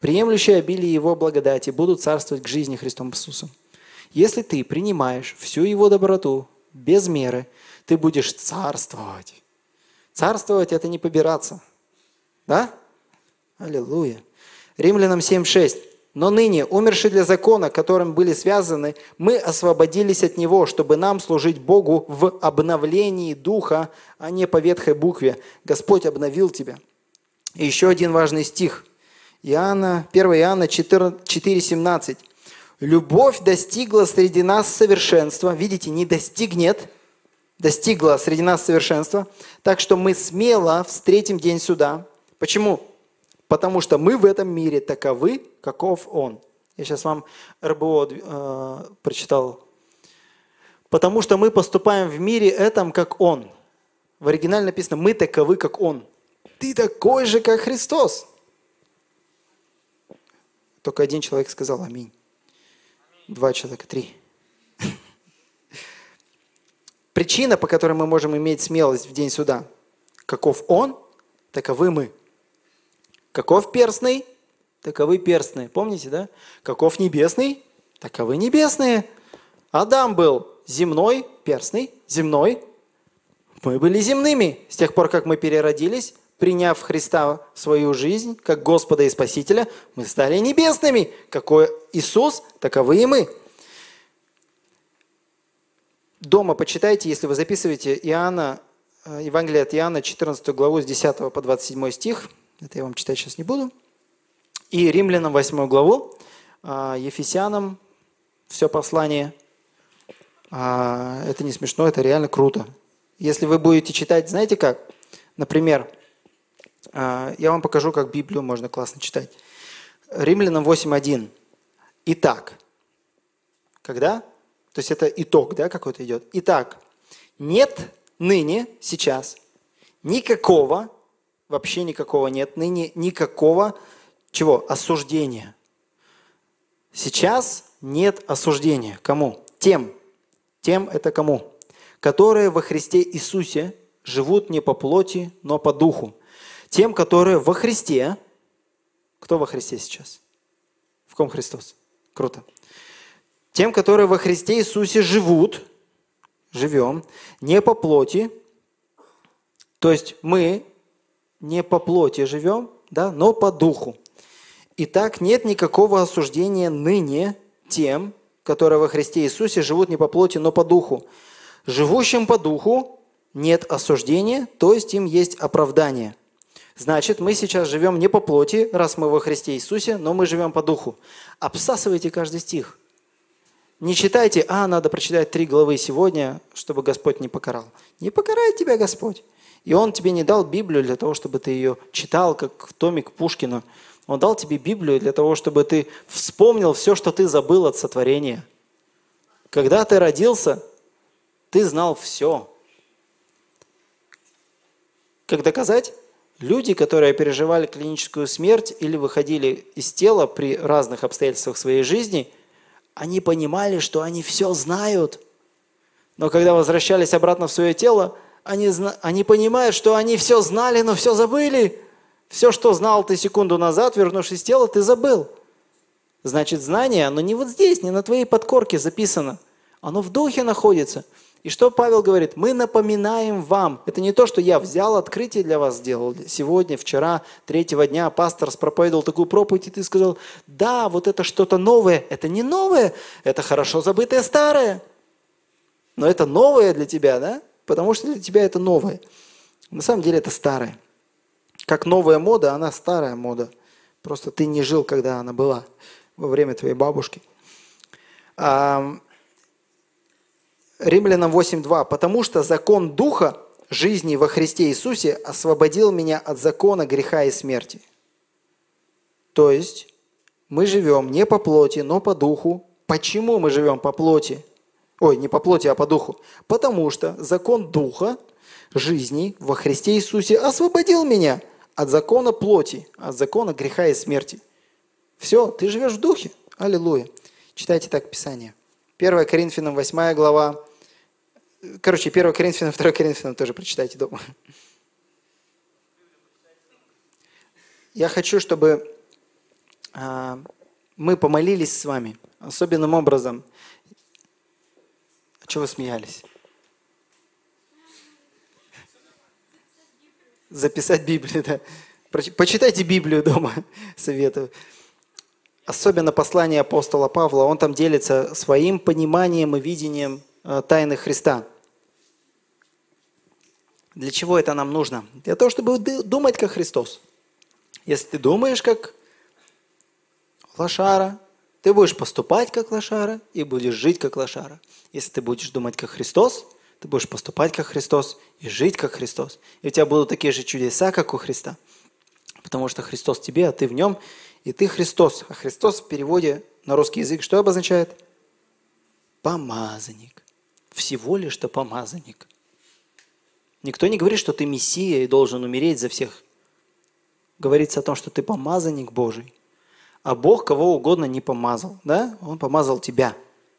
приемлющие обилие Его благодати, будут царствовать к жизни Христом Иисусом. Если ты принимаешь всю Его доброту без меры, ты будешь царствовать. Царствовать – это не побираться. Да? Аллилуйя. Римлянам 7:6. «Но ныне, умершие для закона, которым были связаны, мы освободились от него, чтобы нам служить Богу в обновлении духа, а не по ветхой букве. Господь обновил тебя». И еще один важный стих. 1 Иоанна 4:17. «Любовь достигла среди нас совершенства». Видите, не достигнет, достигла среди нас совершенства. Так что мы смело встретим день суда. Почему? Потому что мы в этом мире таковы, каков Он. Я сейчас вам РБО прочитал. Потому что мы поступаем в мире этом, как Он. В оригинале написано «мы таковы, как Он». Ты такой же, как Христос. Только один человек сказал аминь. 2 человека, 3. Причина, по которой мы можем иметь смелость в день суда. Каков Он, таковы мы. Каков перстный, таковы перстные. Помните, да? Каков небесный, таковы небесные. Адам был земной, перстный, земной. Мы были земными. С тех пор, как мы переродились, приняв Христа в свою жизнь, как Господа и Спасителя, мы стали небесными. Какой Иисус, таковы и мы. Дома почитайте, если вы записываете Евангелие от Иоанна, 14 главу с 10 по 27 стих. Это я вам читать сейчас не буду. И Римлянам 8 главу, Ефесянам все послание. Это не смешно, это реально круто. Если вы будете читать, знаете как? Например, я вам покажу, как Библию можно классно читать. Римлянам 8:1. Итак, когда? То есть это итог, да, какой-то идет. Итак, нет ныне, сейчас, никакого, вообще никакого нет ныне, никакого, чего? Осуждения. Сейчас нет осуждения. Кому? Тем это кому? Которые во Христе Иисусе живут не по плоти, но по духу. Тем, которые во Христе. Кто во Христе сейчас? В ком Христос? Круто. Тем, которые во Христе Иисусе живем, не по плоти. То есть мы не по плоти живем, да, но по духу. Итак, нет никакого осуждения ныне тем, которые во Христе Иисусе живут не по плоти, но по духу. Живущим по духу нет осуждения, то есть им есть оправдание. Значит, мы сейчас живем не по плоти, раз мы во Христе Иисусе, но мы живем по духу. Обсасывайте каждый стих. Не читайте, надо прочитать 3 главы сегодня, чтобы Господь не покарал. Не покарает тебя Господь. И Он тебе не дал Библию для того, чтобы ты ее читал, как томик Пушкина. Он дал тебе Библию для того, чтобы ты вспомнил все, что ты забыл от сотворения. Когда ты родился, ты знал все. Как доказать? Люди, которые переживали клиническую смерть или выходили из тела при разных обстоятельствах своей жизни, они понимали, что они все знают. Но когда возвращались обратно в свое тело, они понимают, что они все знали, но все забыли. Все, что знал ты секунду назад, вернувшись в тело, ты забыл. Значит, знание, оно не вот здесь, не на твоей подкорке записано. Оно в духе находится. И что Павел говорит? Мы напоминаем вам. Это не то, что я взял, открытие для вас сделал. Сегодня, вчера, 3-го дня пастор проповедовал такую проповедь, и ты сказал, да, вот это что-то новое. Это не новое, это хорошо забытое старое. Но это новое для тебя, да? Потому что для тебя это новое. На самом деле это старое. Как новая мода, она старая мода. Просто ты не жил, когда она была, во время твоей бабушки. Римлянам 8:2. «Потому что закон Духа жизни во Христе Иисусе освободил меня от закона греха и смерти». То есть мы живем не по плоти, но по Духу. Почему мы живем по плоти? Не по плоти, а по Духу. Потому что закон Духа жизни во Христе Иисусе освободил меня от закона плоти, от закона греха и смерти. Все, ты живешь в Духе. Аллилуйя. Читайте так Писание. 1 Коринфянам 8 глава. 1 Коринфянам, 2 Коринфянам тоже прочитайте дома. Я хочу, чтобы мы помолились с вами особенным образом. А чего вы смеялись? Записать Библию, да. Почитайте Библию дома, советую. Особенно послание апостола Павла, он там делится своим пониманием и видением тайны Христа. Для чего это нам нужно? Для того, чтобы думать как Христос. Если ты думаешь как лошара, ты будешь поступать как лошара и будешь жить как лошара. Если ты будешь думать как Христос, ты будешь поступать как Христос и жить как Христос. И у тебя будут такие же чудеса, как у Христа. Потому что Христос в тебе, а ты в нем, и ты Христос. А Христос в переводе на русский язык что обозначает? Помазанник. Всего лишь-то помазанник. Никто не говорит, что ты Мессия и должен умереть за всех. Говорится о том, что ты помазанник Божий. А Бог кого угодно не помазал. Да? Он помазал тебя.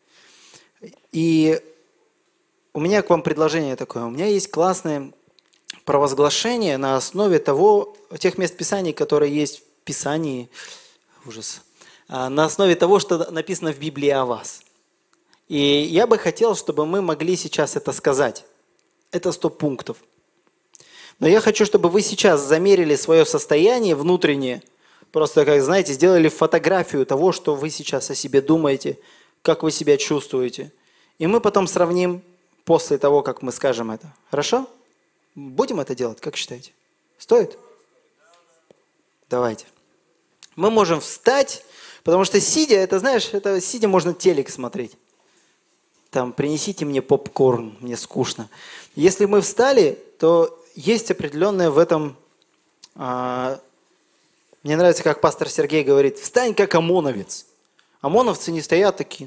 И у меня к вам предложение такое. У меня есть классное провозглашение на основе тех мест Писаний, которые есть в Писании. Ужас. На основе того, что написано в Библии о вас. И я бы хотел, чтобы мы могли сейчас это сказать. Это 100 пунктов. Но я хочу, чтобы вы сейчас замерили свое состояние внутреннее. Просто, как знаете, сделали фотографию того, что вы сейчас о себе думаете, как вы себя чувствуете. И мы потом сравним после того, как мы скажем это. Хорошо? Будем это делать, как считаете? Стоит? Давайте. Мы можем встать, потому что сидя, это, знаешь, сидя можно телек смотреть. Там, принесите мне попкорн, мне скучно. Если мы встали, то есть определенное в этом... Мне нравится, как пастор Сергей говорит, встань как ОМОНовец. ОМОНовцы не стоят такие,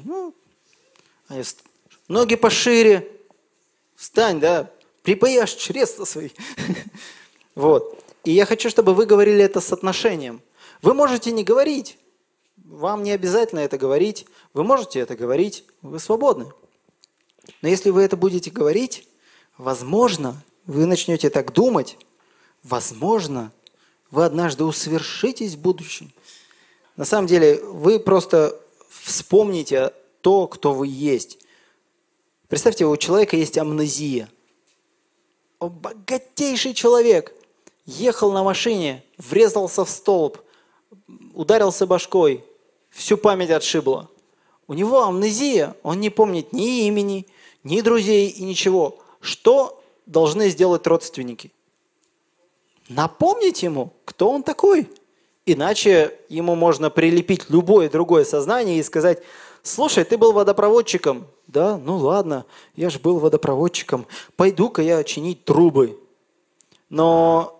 ноги пошире, встань, да, припаяшь чресла свои. Вот. И я хочу, чтобы вы говорили это с отношением. Вы можете не говорить, вам не обязательно это говорить, вы можете это говорить, вы свободны. Но если вы это будете говорить, возможно, вы начнете так думать, возможно, вы однажды усовершитесь в будущем. На самом деле, вы просто вспомните то, кто вы есть. Представьте, у человека есть амнезия. Он богатейший человек. Ехал на машине, врезался в столб, ударился башкой, всю память отшибло. У него амнезия, он не помнит ни имени, ни друзей и ничего. Что должны сделать родственники? Напомнить ему, кто он такой. Иначе ему можно прилепить любое другое сознание и сказать: слушай, ты был водопроводчиком. Да, ну ладно, я же был водопроводчиком. Пойду-ка я чинить трубы. Но,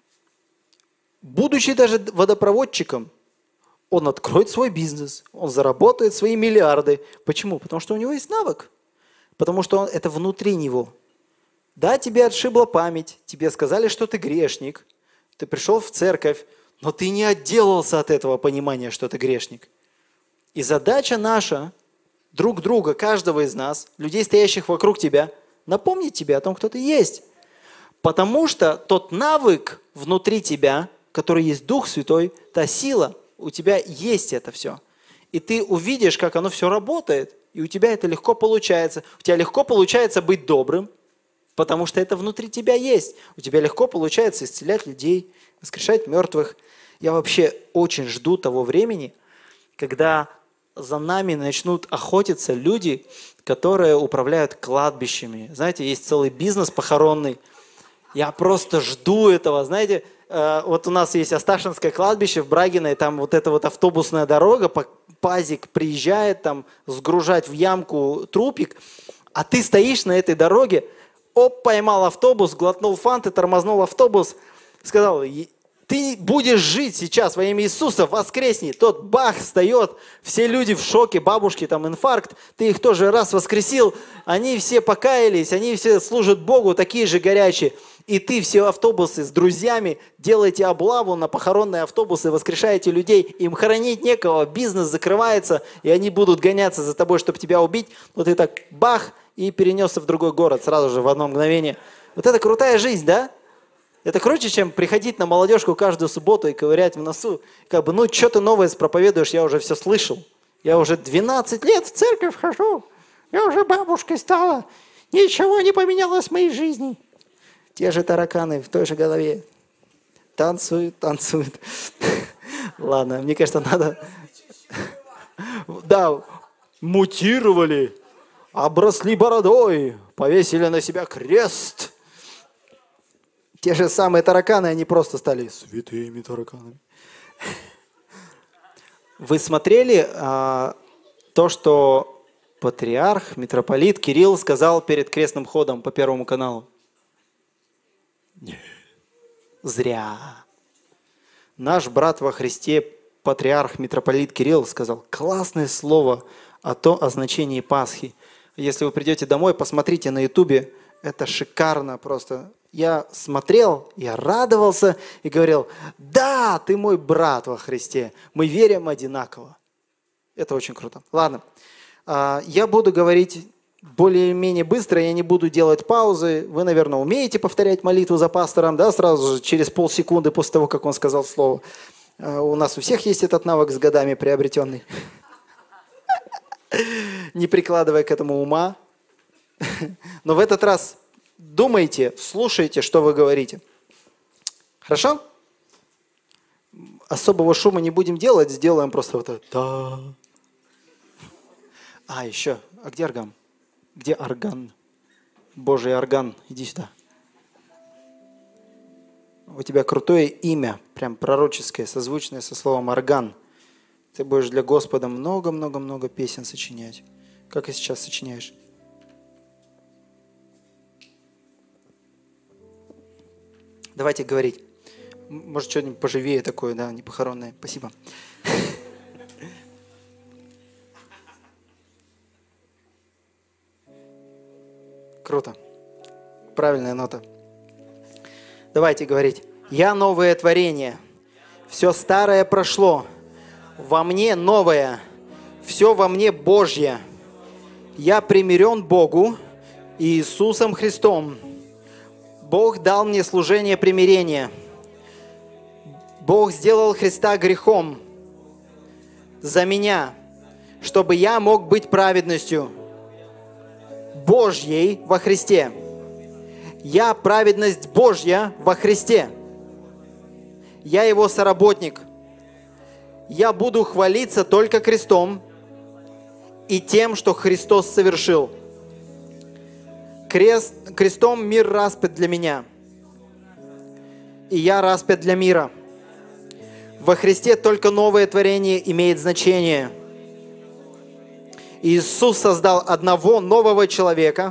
будучи даже водопроводчиком, он откроет свой бизнес, он заработает свои миллиарды. Почему? Потому что у него есть навык. Потому что это внутри него. Да, тебе отшибла память, тебе сказали, что ты грешник, ты пришел в церковь, но ты не отделался от этого понимания, что ты грешник. И задача наша, друг друга, каждого из нас, людей, стоящих вокруг тебя, напомнить тебе о том, кто ты есть. Потому что тот навык внутри тебя, который есть Дух Святой, та сила, у тебя есть это все. И ты увидишь, как оно все работает, и у тебя это легко получается. У тебя легко получается быть добрым, потому что это внутри тебя есть. У тебя легко получается исцелять людей, воскрешать мертвых. Я вообще очень жду того времени, когда за нами начнут охотиться люди, которые управляют кладбищами. Знаете, есть целый бизнес похоронный. Я просто жду этого. Знаете, вот у нас есть Асташинское кладбище в Брагино, и там вот эта вот автобусная дорога, пазик приезжает там сгружать в ямку трупик, а ты стоишь на этой дороге, поймал автобус, глотнул фанты, тормознул автобус, сказал: ты будешь жить сейчас во имя Иисуса, воскресни. Тот бах, встает, все люди в шоке, бабушки, там инфаркт, ты их тоже раз воскресил, они все покаялись, они все служат Богу, такие же горячие. И ты все автобусы с друзьями делаете облаву на похоронные автобусы, воскрешаете людей, им хоронить некого, бизнес закрывается, и они будут гоняться за тобой, чтобы тебя убить. Вот ты так бах, и перенесся в другой город сразу же в одно мгновение. Вот это крутая жизнь, да? Это круче, чем приходить на молодежку каждую субботу и ковырять в носу. Что ты новое проповедуешь, я уже все слышал. Я уже 12 лет в церковь хожу. Я уже бабушкой стала. Ничего не поменялось в моей жизни. Те же тараканы в той же голове. Танцуют. Ладно, мне кажется, надо... Да, мутировали, обросли бородой, повесили на себя крест. Те же самые тараканы, они просто стали святыми тараканами. Вы смотрели то, что патриарх, митрополит Кирилл сказал перед крестным ходом по Первому каналу? Нет. Зря. Наш брат во Христе, патриарх, митрополит Кирилл, сказал классное слово о значении Пасхи. Если вы придете домой, посмотрите на Ютубе, это шикарно просто. Я смотрел, я радовался и говорил: да, ты мой брат во Христе, мы верим одинаково. Это очень круто. Ладно, я буду говорить более-менее быстро, я не буду делать паузы. Вы, наверное, умеете повторять молитву за пастором, да, сразу же через полсекунды после того, как он сказал слово. У нас у всех есть этот навык с годами приобретенный. Не прикладывая к этому ума. Но в этот раз думайте, слушайте, что вы говорите. Хорошо? Особого шума не будем делать, сделаем просто вот это. Еще. А где орган? Где орган? Божий орган, иди сюда. У тебя крутое имя, прям пророческое, созвучное со словом орган. Ты будешь для Господа много-много-много песен сочинять. Как и сейчас сочиняешь. Давайте говорить. Может, что-нибудь поживее такое, да, не похоронное. Спасибо. Круто. Правильная нота. Давайте говорить. Я новое творение. Все старое прошло. Во мне новое. Все во мне Божье. Я примирен Богу и Иисусом Христом. Бог дал мне служение примирения. Бог сделал Христа грехом за меня, чтобы я мог быть праведностью Божьей во Христе. Я праведность Божья во Христе. Я Его соработник. Я буду хвалиться только крестом и тем, что Христос совершил. Крестом мир распят для меня, и я распят для мира. Во Христе только новое творение имеет значение. Иисус создал одного нового человека,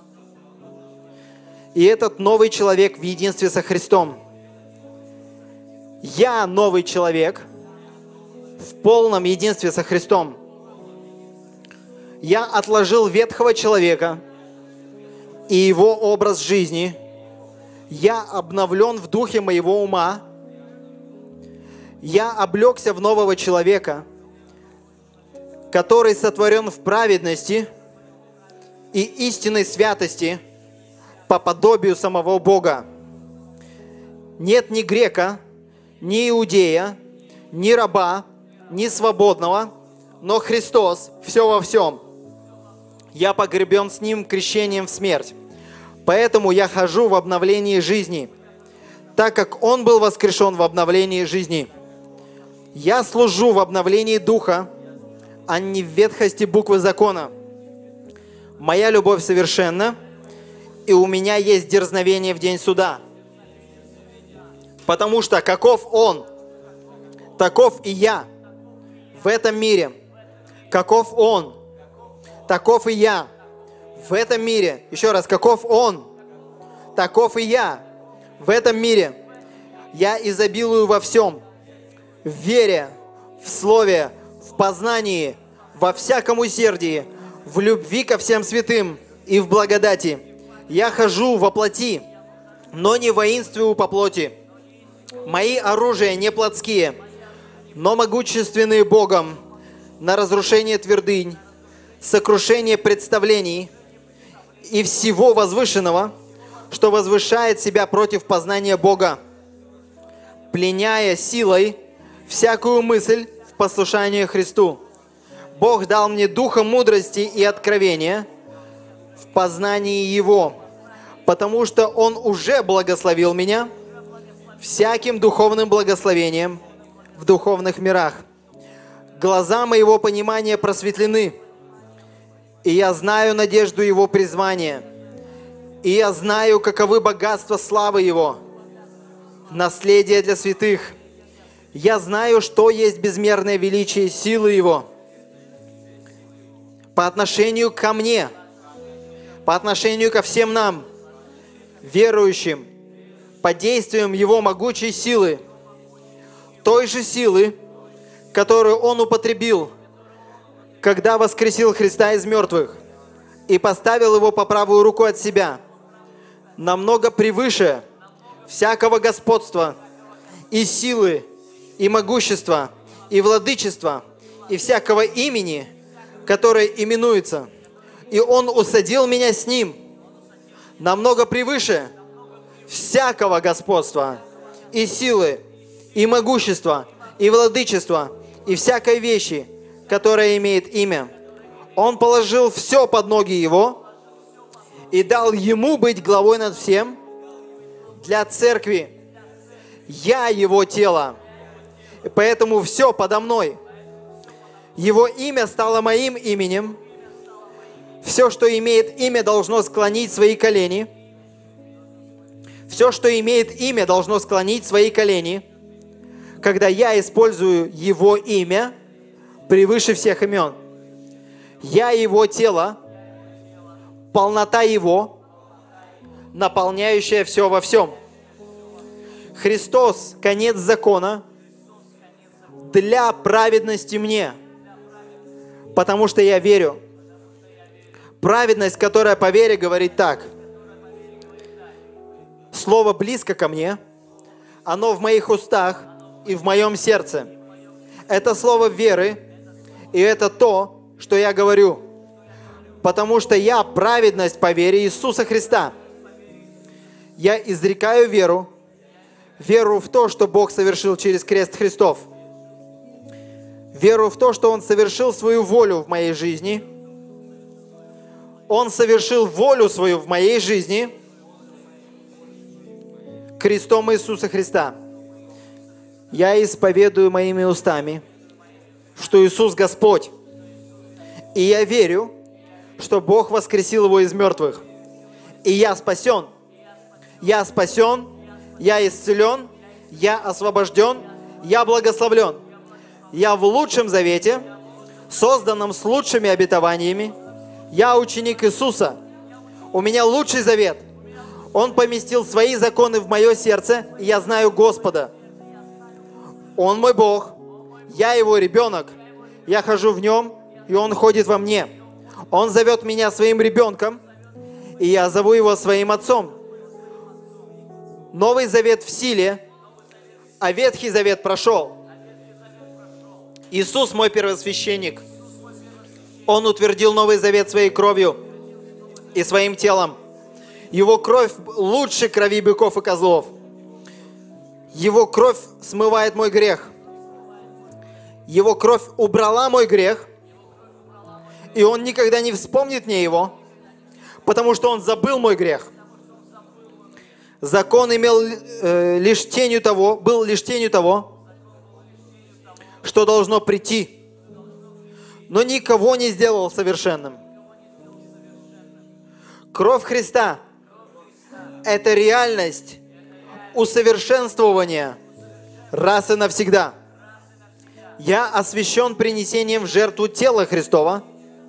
и этот новый человек в единстве со Христом. Я новый человек в полном единстве со Христом. Я отложил ветхого человека и его образ жизни. Я обновлен в духе моего ума. Я облегся в нового человека, который сотворен в праведности и истинной святости по подобию самого Бога. Нет ни грека, ни иудея, ни раба, ни свободного, но Христос все во всем. Я погребен с Ним крещением в смерть. Поэтому я хожу в обновлении жизни, так как Он был воскрешен в обновлении жизни. Я служу в обновлении духа, а не в ветхости буквы закона. Моя любовь совершенна, и у меня есть дерзновение в день суда. Потому что каков Он, таков и я в этом мире. Каков Он, таков и я в этом мире. Еще раз, каков Он, таков и я в этом мире. Я изобилую во всем, в вере, в слове, в познании, во всяком усердии, в любви ко всем святым и в благодати. Я хожу во плоти, но не воинствую по плоти. Мои оружия не плотские, но могущественные Богом на разрушение твердынь, сокрушение представлений и всего возвышенного, что возвышает себя против познания Бога, пленяя силой всякую мысль в послушании Христу. Бог дал мне духа мудрости и откровения в познании Его, потому что Он уже благословил меня всяким духовным благословением в духовных мирах. Глаза моего понимания просветлены, и я знаю надежду Его призвания, и я знаю, каковы богатства славы Его, наследие для святых. Я знаю, что есть безмерное величие силы Его по отношению ко мне, по отношению ко всем нам, верующим, под действием Его могучей силы, той же силы, которую Он употребил, когда воскресил Христа из мертвых и поставил Его по правую руку от себя, намного превыше всякого господства и силы, и могущества, и владычества, и всякого имени, которое именуется. И Он усадил меня с Ним намного превыше всякого господства, и силы, и могущества, и владычества, и всякой вещи, которая имеет имя. Он положил все под ноги Его и дал Ему быть главой над всем для церкви. Я Его тело, и поэтому все подо мной. Его имя стало моим именем. Все, что имеет имя, должно склонить свои колени. Все, что имеет имя, должно склонить свои колени, когда я использую Его имя превыше всех имен. Я Его тело, полнота Его, наполняющая все во всем. Христос – конец закона для праведности мне, потому что я верю. Праведность, которая по вере говорит так. Слово близко ко мне, оно в моих устах и в моем сердце. Это слово веры, и это то, что я говорю, потому что я праведность по вере Иисуса Христа. Я изрекаю веру в то, что Бог совершил через крест Христов, веру в то, что Он совершил свою волю в моей жизни. Он совершил волю свою в моей жизни крестом Иисуса Христа. Я исповедую моими устами, что Иисус Господь. И я верю, что Бог воскресил Его из мертвых. И я спасен. Я спасен, я исцелен, я освобожден, я благословлен. Я в лучшем завете, созданном с лучшими обетованиями. Я ученик Иисуса. У меня лучший завет. Он поместил свои законы в мое сердце, и я знаю Господа. Он мой Бог, я Его ребенок. Я хожу в Нем, и Он ходит во мне. Он зовет меня своим ребенком, и я зову Его своим отцом. Новый завет в силе, а Ветхий завет прошел. Иисус мой первосвященник. Он утвердил Новый Завет своей кровью и своим телом. Его кровь лучше крови быков и козлов. Его кровь смывает мой грех. Его кровь убрала мой грех, и Он никогда не вспомнит мне его, потому что Он забыл мой грех. Закон имел был лишь тенью того, что должно прийти, но никого не сделал совершенным. Кровь Христа – это реальность усовершенствования раз и навсегда. Я освящен принесением в жертву тела Христова.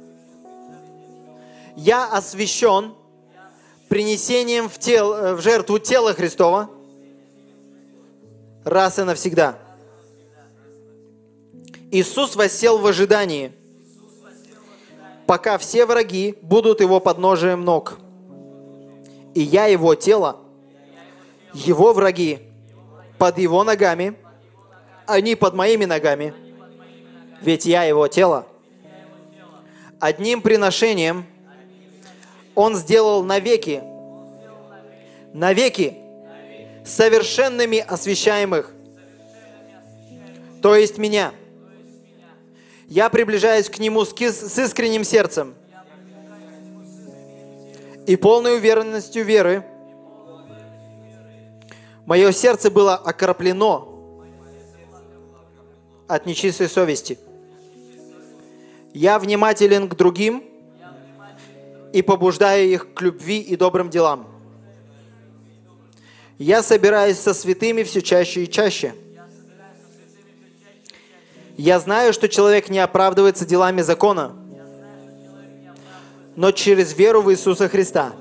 Я освящен принесением в жертву тела Христова раз и навсегда. Иисус воссел в ожидании, пока все враги будут Его подножием ног. И я Его тело, Его враги под Его ногами, они под моими ногами, ведь я Его тело. Одним приношением Он сделал навеки навеки совершенными освящаемых, то есть меня. Я приближаюсь к Нему с искренним сердцем и полной уверенностью веры. Мое сердце было окроплено от нечистой совести. Я внимателен к другим и побуждаю их к любви и добрым делам. Я собираюсь со святыми все чаще и чаще. Я знаю, что человек не оправдывается делами закона, но через веру в Иисуса Христа.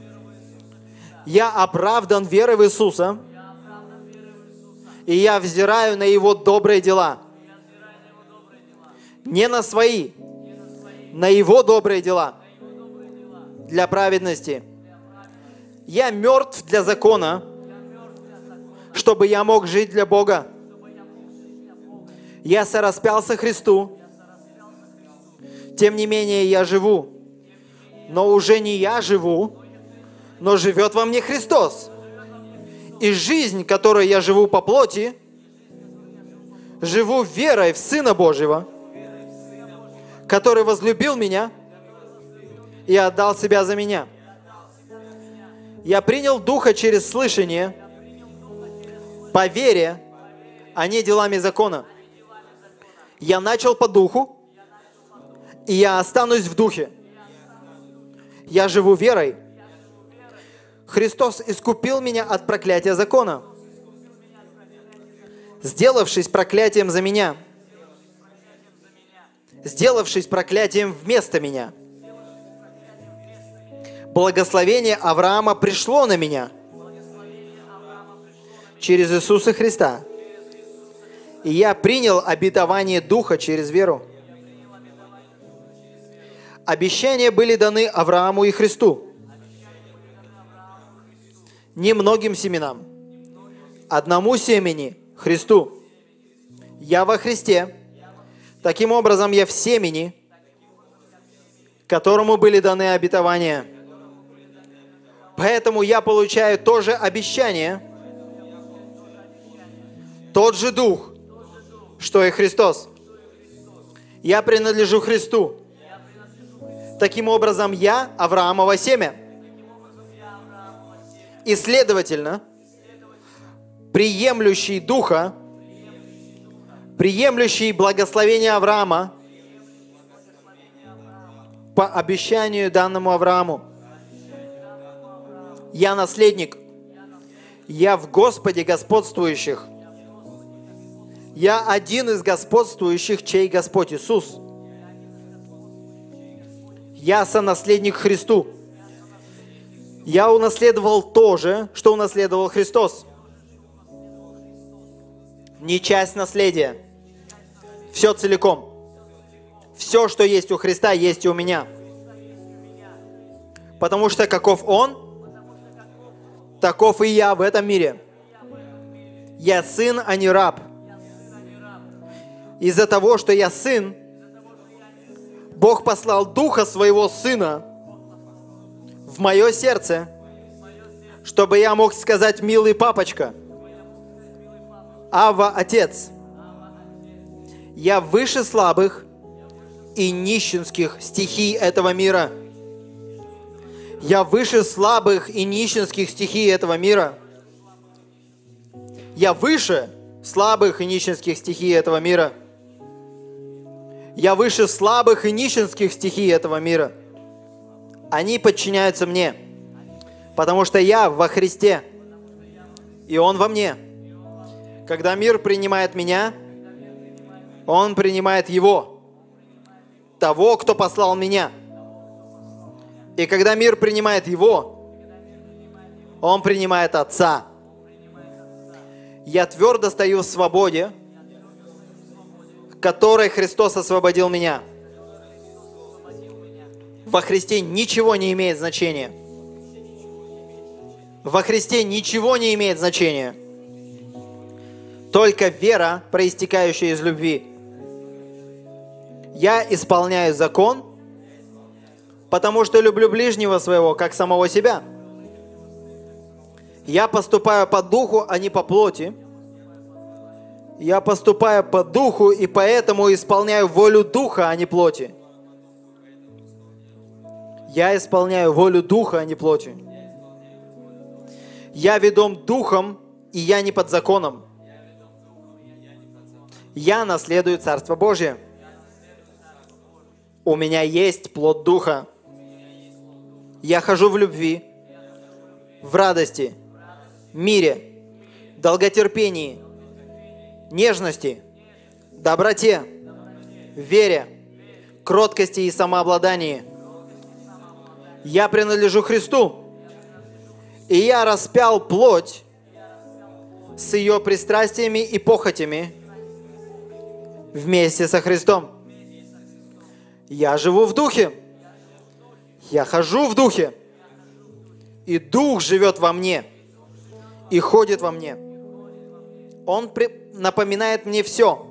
Я оправдан верой в Иисуса, и я взираю на Его добрые дела. Не на свои, на Его добрые дела для праведности. Я мертв для закона, чтобы я мог жить для Бога. Я сораспялся Христу, тем не менее я живу. Но уже не я живу, но живет во мне Христос. И жизнь, которой я живу по плоти, живу верой в Сына Божьего, который возлюбил меня и отдал себя за меня. Я принял Духа через слышание, по вере, а не делами закона. Я начал по Духу, и я останусь в Духе. Я живу верой. Христос искупил меня от проклятия закона, сделавшись проклятием за меня, сделавшись проклятием вместо меня. Благословение Авраама пришло на меня через Иисуса Христа. И я принял обетование Духа через веру. Обещания были даны Аврааму и Христу. Немногим семенам, одному семени, Христу. Я во Христе. Таким образом, я в семени, которому были даны обетования. Поэтому я получаю то же обещание, тот же Дух, что и Христос. Я принадлежу Христу. Таким образом, я Авраамово семя. И, следовательно, приемлющий Духа, приемлющий благословение Авраама по обещанию данному Аврааму. Я наследник. Я в Господе господствующих. Я один из господствующих, чей Господь Иисус. Я сонаследник Христу. Я унаследовал то же, что унаследовал Христос. Не часть наследия. Все целиком. Все, что есть у Христа, есть и у меня. Потому что каков Он, таков и я в этом мире. Я сын, а не раб. Из-за того, что я сын, Бог послал Духа Своего Сына в мое сердце, чтобы я мог сказать: милый папочка, Авва, Отец. Я выше слабых и нищенских стихий этого мира. Я выше слабых и нищенских стихий этого мира. Я выше слабых и нищенских стихий этого мира. Я выше слабых и нищенских стихий этого мира. Они подчиняются мне, потому что я во Христе, и Он во мне. Когда мир принимает меня, он принимает Его, того, кто послал меня. И когда мир принимает Его, он принимает Отца. Я твердо стою в свободе, которой Христос освободил меня. Во Христе ничего не имеет значения. Во Христе ничего не имеет значения. Только вера, проистекающая из любви. Я исполняю закон, потому что люблю ближнего своего, как самого себя. Я поступаю по духу, а не по плоти. Я поступаю по духу, и поэтому исполняю волю духа, а не плоти. Я исполняю волю духа, а не плоти. Я ведом духом, и я не под законом. Я наследую Царство Божие. У меня есть плод духа. Я хожу в любви, в радости, мире, долготерпении, нежности, доброте, вере, кроткости и самообладании. Я принадлежу Христу, и я распял плоть с ее пристрастиями и похотями вместе со Христом. Я живу в духе, я хожу в духе, и дух живет во мне и ходит во мне. Он напоминает мне все,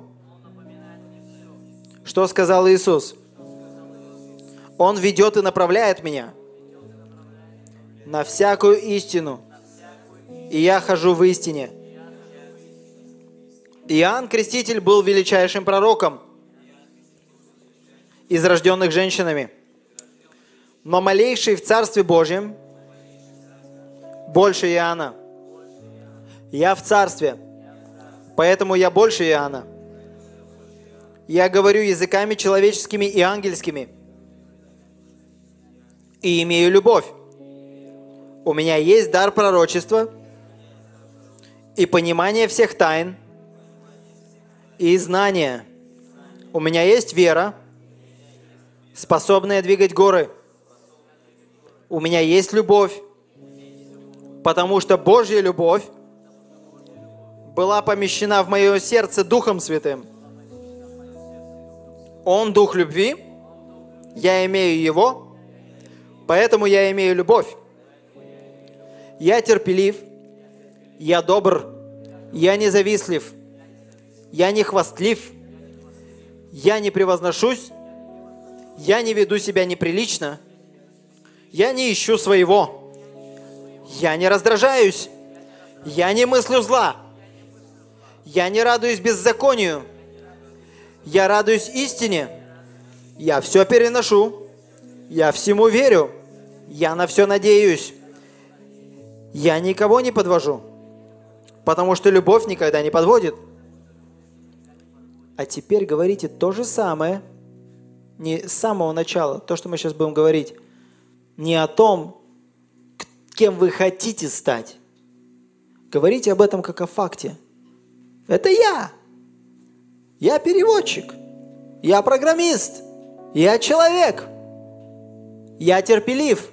что сказал Иисус. Он ведет и направляет меня на всякую истину, и я хожу в истине. Иоанн Креститель был величайшим пророком из рожденных женщинами, но малейший в Царстве Божьем больше Иоанна. Я в Царстве, поэтому я больше Иоанна. Я говорю языками человеческими и ангельскими, и имею любовь. У меня есть дар пророчества и понимание всех тайн, и знания. У меня есть вера, способная двигать горы. У меня есть любовь, потому что Божья любовь была помещена в мое сердце Духом Святым. Он Дух любви, я имею Его, поэтому я имею любовь. Я терпелив, я добр, я не завистлив, я не хвастлив, я не превозношусь, я не веду себя неприлично, я не ищу своего, я не раздражаюсь, я не мыслю зла, я не радуюсь беззаконию, я радуюсь истине, я все переношу, я всему верю, я на все надеюсь, я никого не подвожу, потому что любовь никогда не подводит. А теперь говорите то же самое, не с самого начала, то, что мы сейчас будем говорить, не о том, кем вы хотите стать. Говорите об этом как о факте. Это я. Я переводчик. Я программист. Я человек. Я терпелив.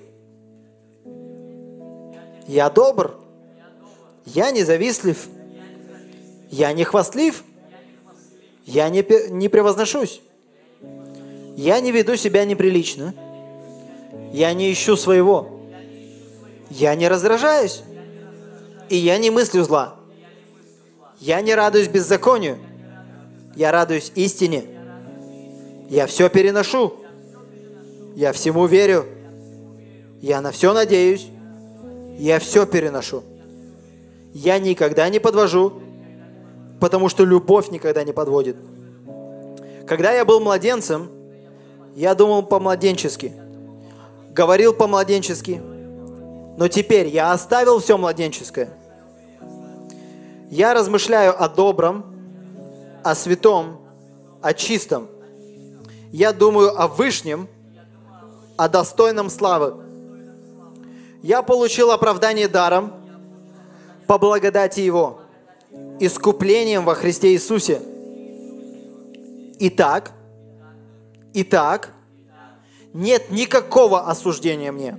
Я добр. Я не завистлив. Я не хвастлив. Я не превозношусь. Я не веду себя неприлично. Я не ищу своего. Я не раздражаюсь. И я не мыслю зла. Я не радуюсь беззаконию. Я радуюсь истине. Я все переношу. Я всему верю. Я на все надеюсь. Я все переношу. Я никогда не подвожу, потому что любовь никогда не подводит. Когда я был младенцем, я думал по-младенчески, говорил по-младенчески, но теперь я оставил все младенческое. Я размышляю о добром, о святом, о чистом. Я думаю о вышнем, о достойном славы. Я получил оправдание даром по благодати Его, искуплением во Христе Иисусе. Итак, нет никакого осуждения мне,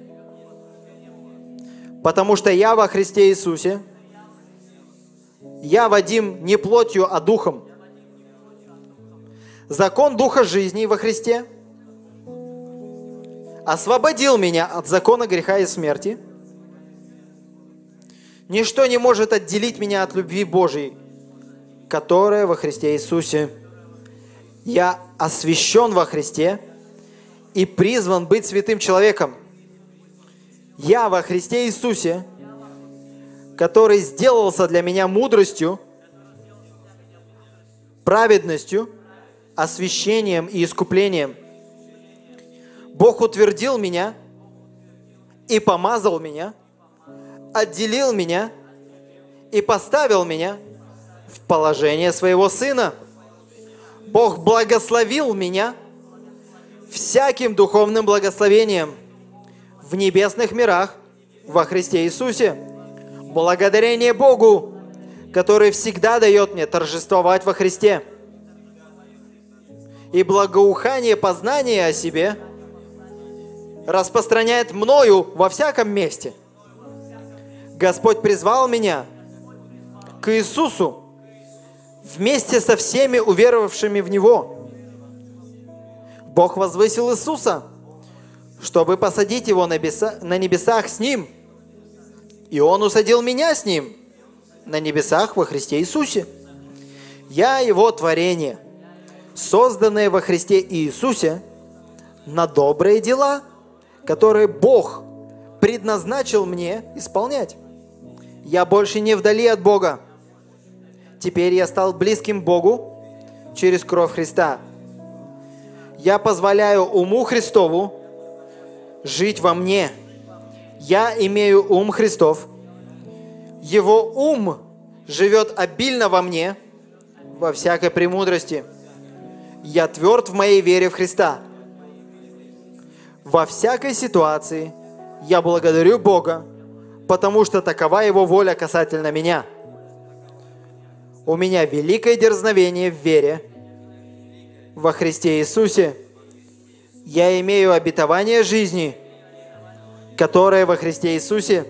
потому что я во Христе Иисусе, я водим не плотью, а духом. Закон Духа жизни во Христе освободил меня от закона греха и смерти. Ничто не может отделить меня от любви Божьей, которая во Христе Иисусе. Я освящен во Христе и призван быть святым человеком. Я во Христе Иисусе, который сделался для меня мудростью, праведностью, освящением и искуплением. Бог утвердил меня и помазал меня, отделил меня и поставил меня в положение своего Сына. Бог благословил меня всяким духовным благословением в небесных мирах во Христе Иисусе. Благодарение Богу, который всегда дает мне торжествовать во Христе. И благоухание познания о себе распространяет мною во всяком месте. Господь призвал меня к Иисусу вместе со всеми уверовавшими в Него. Бог возвысил Иисуса, чтобы посадить Его на небесах с Ним. И Он усадил меня с Ним на небесах во Христе Иисусе. Я Его творение, созданное во Христе Иисусе на добрые дела, которые Бог предназначил мне исполнять. Я больше не вдали от Бога. Теперь я стал близким Богу через кровь Христа. Я позволяю уму Христову жить во мне. Я имею ум Христов. Его ум живет обильно во мне, во всякой премудрости. Я тверд в моей вере в Христа. Во всякой ситуации я благодарю Бога, потому что такова Его воля касательно меня. У меня великое дерзновение в вере во Христе Иисусе. Я имею обетование жизни, которое во Христе Иисусе.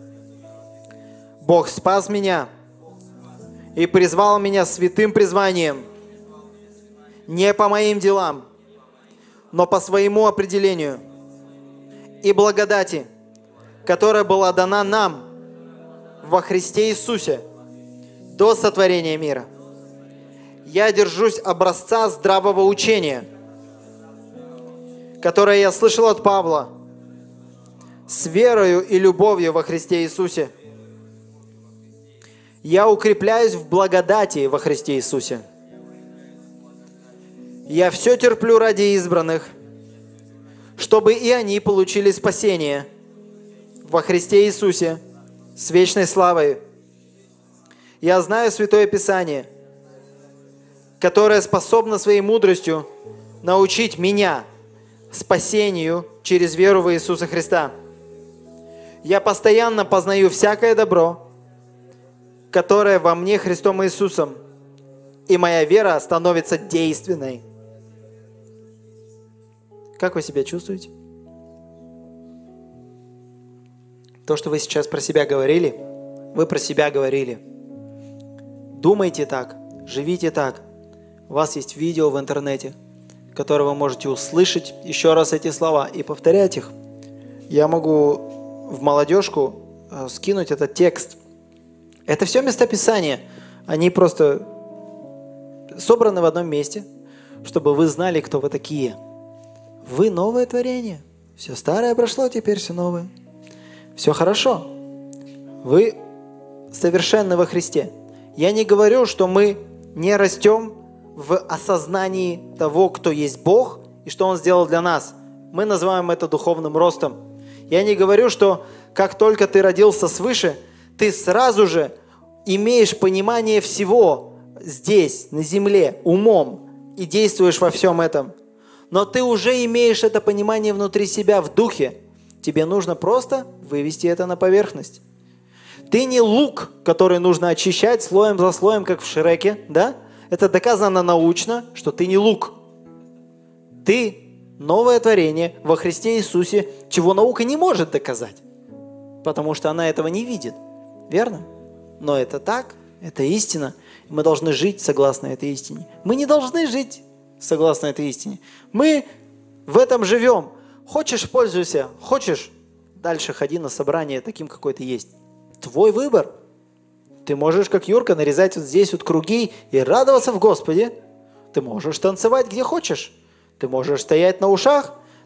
Бог спас меня и призвал меня святым призванием, не по моим делам, но по своему определению и благодати, которая была дана нам во Христе Иисусе до сотворения мира. Я держусь образца здравого учения, которое я слышал от Павла, с верою и любовью во Христе Иисусе. Я укрепляюсь в благодати во Христе Иисусе. Я все терплю ради избранных, чтобы и они получили спасение во Христе Иисусе с вечной славой. Я знаю Святое Писание, которое способно своей мудростью научить меня спасению через веру в Иисуса Христа. Я постоянно познаю всякое добро, которое во мне Христом Иисусом, и моя вера становится действенной. Как вы себя чувствуете? То, что вы сейчас про себя говорили, вы про себя говорили. Думайте так, живите так. У вас есть видео в интернете, которое вы можете услышать еще раз эти слова и повторять их. Я могу в молодежку скинуть этот текст. Это все местописания. Они просто собраны в одном месте, чтобы вы знали, кто вы такие. Вы новое творение. Все старое прошло, теперь все новое. Все хорошо. Вы совершенны во Христе. Я не говорю, что мы не растем в осознании того, кто есть Бог и что Он сделал для нас. Мы называем это духовным ростом. Я не говорю, что как только ты родился свыше, ты сразу же имеешь понимание всего здесь, на земле, умом, и действуешь во всем этом. Но ты уже имеешь это понимание внутри себя, в духе. Тебе нужно просто вывести это на поверхность. Ты не лук, который нужно очищать слоем за слоем, как в Шреке, да? Это доказано научно, что ты не лук. Ты новое творение во Христе Иисусе, чего наука не может доказать, потому что она этого не видит. Верно? Но это так, это истина. Мы должны жить согласно этой истине. Мы не должны жить согласно этой истине. Мы в этом живем. Хочешь, пользуйся. Хочешь, дальше ходи на собрание таким, какой ты есть. Твой выбор. Ты можешь, как Юрка, нарезать вот здесь вот круги и радоваться в Господе. Ты можешь танцевать где хочешь. Ты можешь стоять на ушах.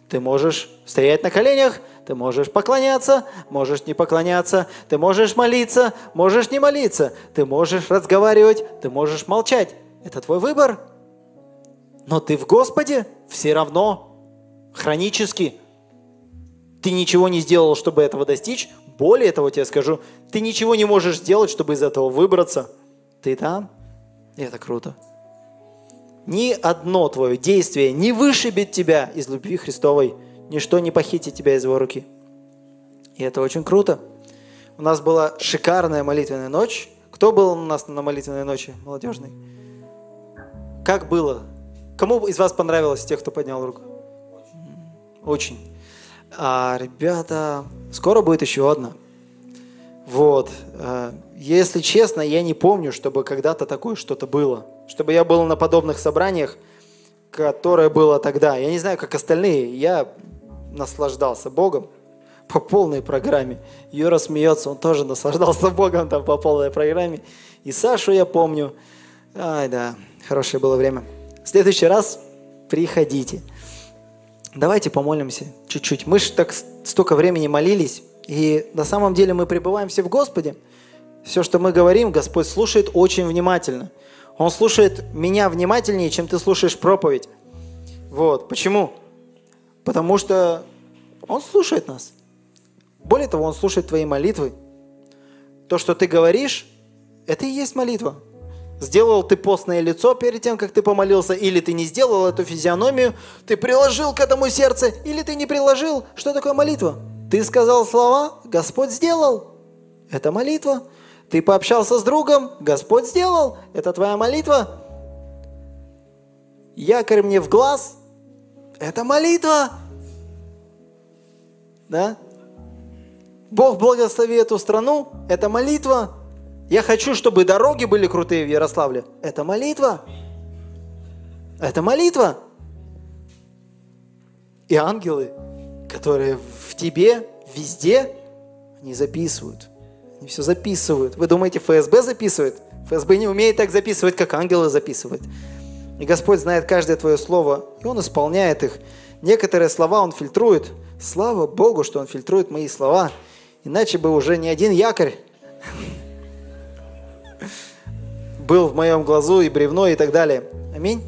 Ты можешь стоять на коленях, ты можешь поклоняться, можешь не поклоняться, ты можешь молиться, можешь не молиться, ты можешь разговаривать, ты можешь молчать. Это твой выбор. Но ты в Господе все равно хронически. Ты ничего не сделал, чтобы этого достичь. Более того, тебе скажу, ты ничего не можешь сделать, чтобы из этого выбраться. Ты там, и это круто. Ни одно твое действие не вышибет тебя из любви Христовой. Ничто не похитит тебя из его руки. И это очень круто. У нас была шикарная молитвенная ночь. Кто был у нас на молитвенной ночи, молодежной? Как было? Кому из вас понравилось, тех, кто поднял руку? Очень. Ребята, скоро будет еще одна. Вот. Если честно, я не помню, чтобы когда-то такое что-то было. Чтобы я был на подобных собраниях, которое было тогда. Я не знаю, как остальные. Я наслаждался Богом по полной программе. Юра смеется, он тоже наслаждался Богом там по полной программе. И Сашу я помню. Ай, да, хорошее было время. В следующий раз приходите. Давайте помолимся чуть-чуть. Мы же так столько времени молились, и на самом деле мы пребываем все в Господе. Все, что мы говорим, Господь слушает очень внимательно. Он слушает меня внимательнее, чем ты слушаешь проповедь. Вот. Почему? Потому что Он слушает нас. Более того, Он слушает твои молитвы. То, что ты говоришь, это и есть молитва. Сделал ты постное лицо перед тем, как ты помолился, или ты не сделал эту физиономию, ты приложил к этому сердце, или ты не приложил. Что такое молитва? Ты сказал слова, Господь сделал. Это молитва. Ты пообщался с другом, Господь сделал. Это твоя молитва. Якорь мне в глаз. Это молитва. Да? Бог благослови эту страну. Это молитва. Я хочу, чтобы дороги были крутые в Ярославле. Это молитва. Это молитва. И ангелы, которые в тебе, везде, они записывают. Они все записывают. Вы думаете, ФСБ записывает? ФСБ не умеет так записывать, как ангелы записывают. И Господь знает каждое твое слово, и Он исполняет их. Некоторые слова Он фильтрует. Слава Богу, что Он фильтрует мои слова. Иначе бы уже ни один якорь был в моем глазу, и бревно, и так далее. Аминь.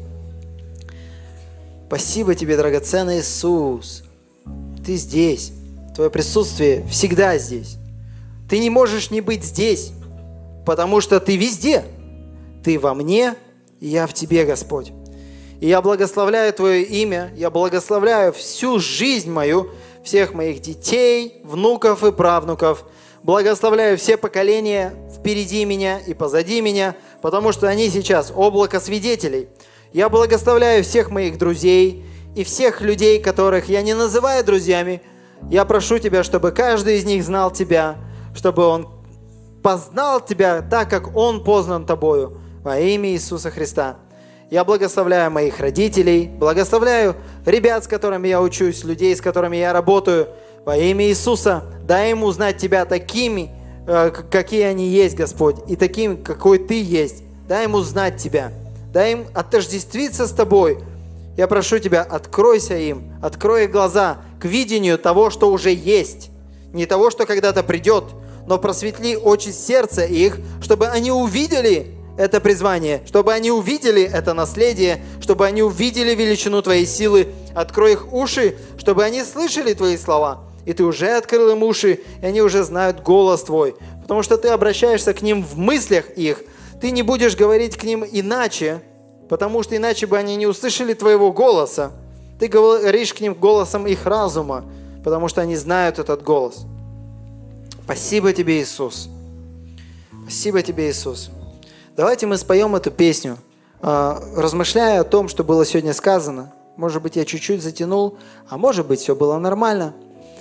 Спасибо тебе, драгоценный Иисус. Ты здесь. Твое присутствие всегда здесь. Ты не можешь не быть здесь, потому что ты везде. Ты во мне, и я в тебе, Господь. И я благословляю Твое имя, я благословляю всю жизнь мою, всех моих детей, внуков и правнуков. Благословляю все поколения впереди меня и позади меня, потому что они сейчас облако свидетелей. Я благословляю всех моих друзей и всех людей, которых я не называю друзьями. Я прошу Тебя, чтобы каждый из них знал Тебя, чтобы он познал Тебя так, как он познан Тобою, во имя Иисуса Христа. Я благословляю моих родителей, благословляю ребят, с которыми я учусь, людей, с которыми я работаю, во имя Иисуса. Дай им узнать Тебя такими, какие они есть, Господь, и таким, какой Ты есть. Дай им узнать Тебя. Дай им отождествиться с Тобой. Я прошу Тебя, откройся им, открой их глаза к видению того, что уже есть. Не того, что когда-то придет, но просветли очи сердца их, чтобы они увидели это призвание, чтобы они увидели это наследие, чтобы они увидели величину Твоей силы. Открой их уши, чтобы они слышали Твои слова. И Ты уже открыл им уши, и они уже знают голос Твой. Потому что Ты обращаешься к ним в мыслях их. Ты не будешь говорить к ним иначе, потому что иначе бы они не услышали Твоего голоса. Ты говоришь к ним голосом их разума, потому что они знают этот голос. Спасибо Тебе, Иисус. Спасибо Тебе, Иисус. Давайте мы споем эту песню, размышляя о том, что было сегодня сказано. Может быть, я чуть-чуть затянул, а может быть, все было нормально.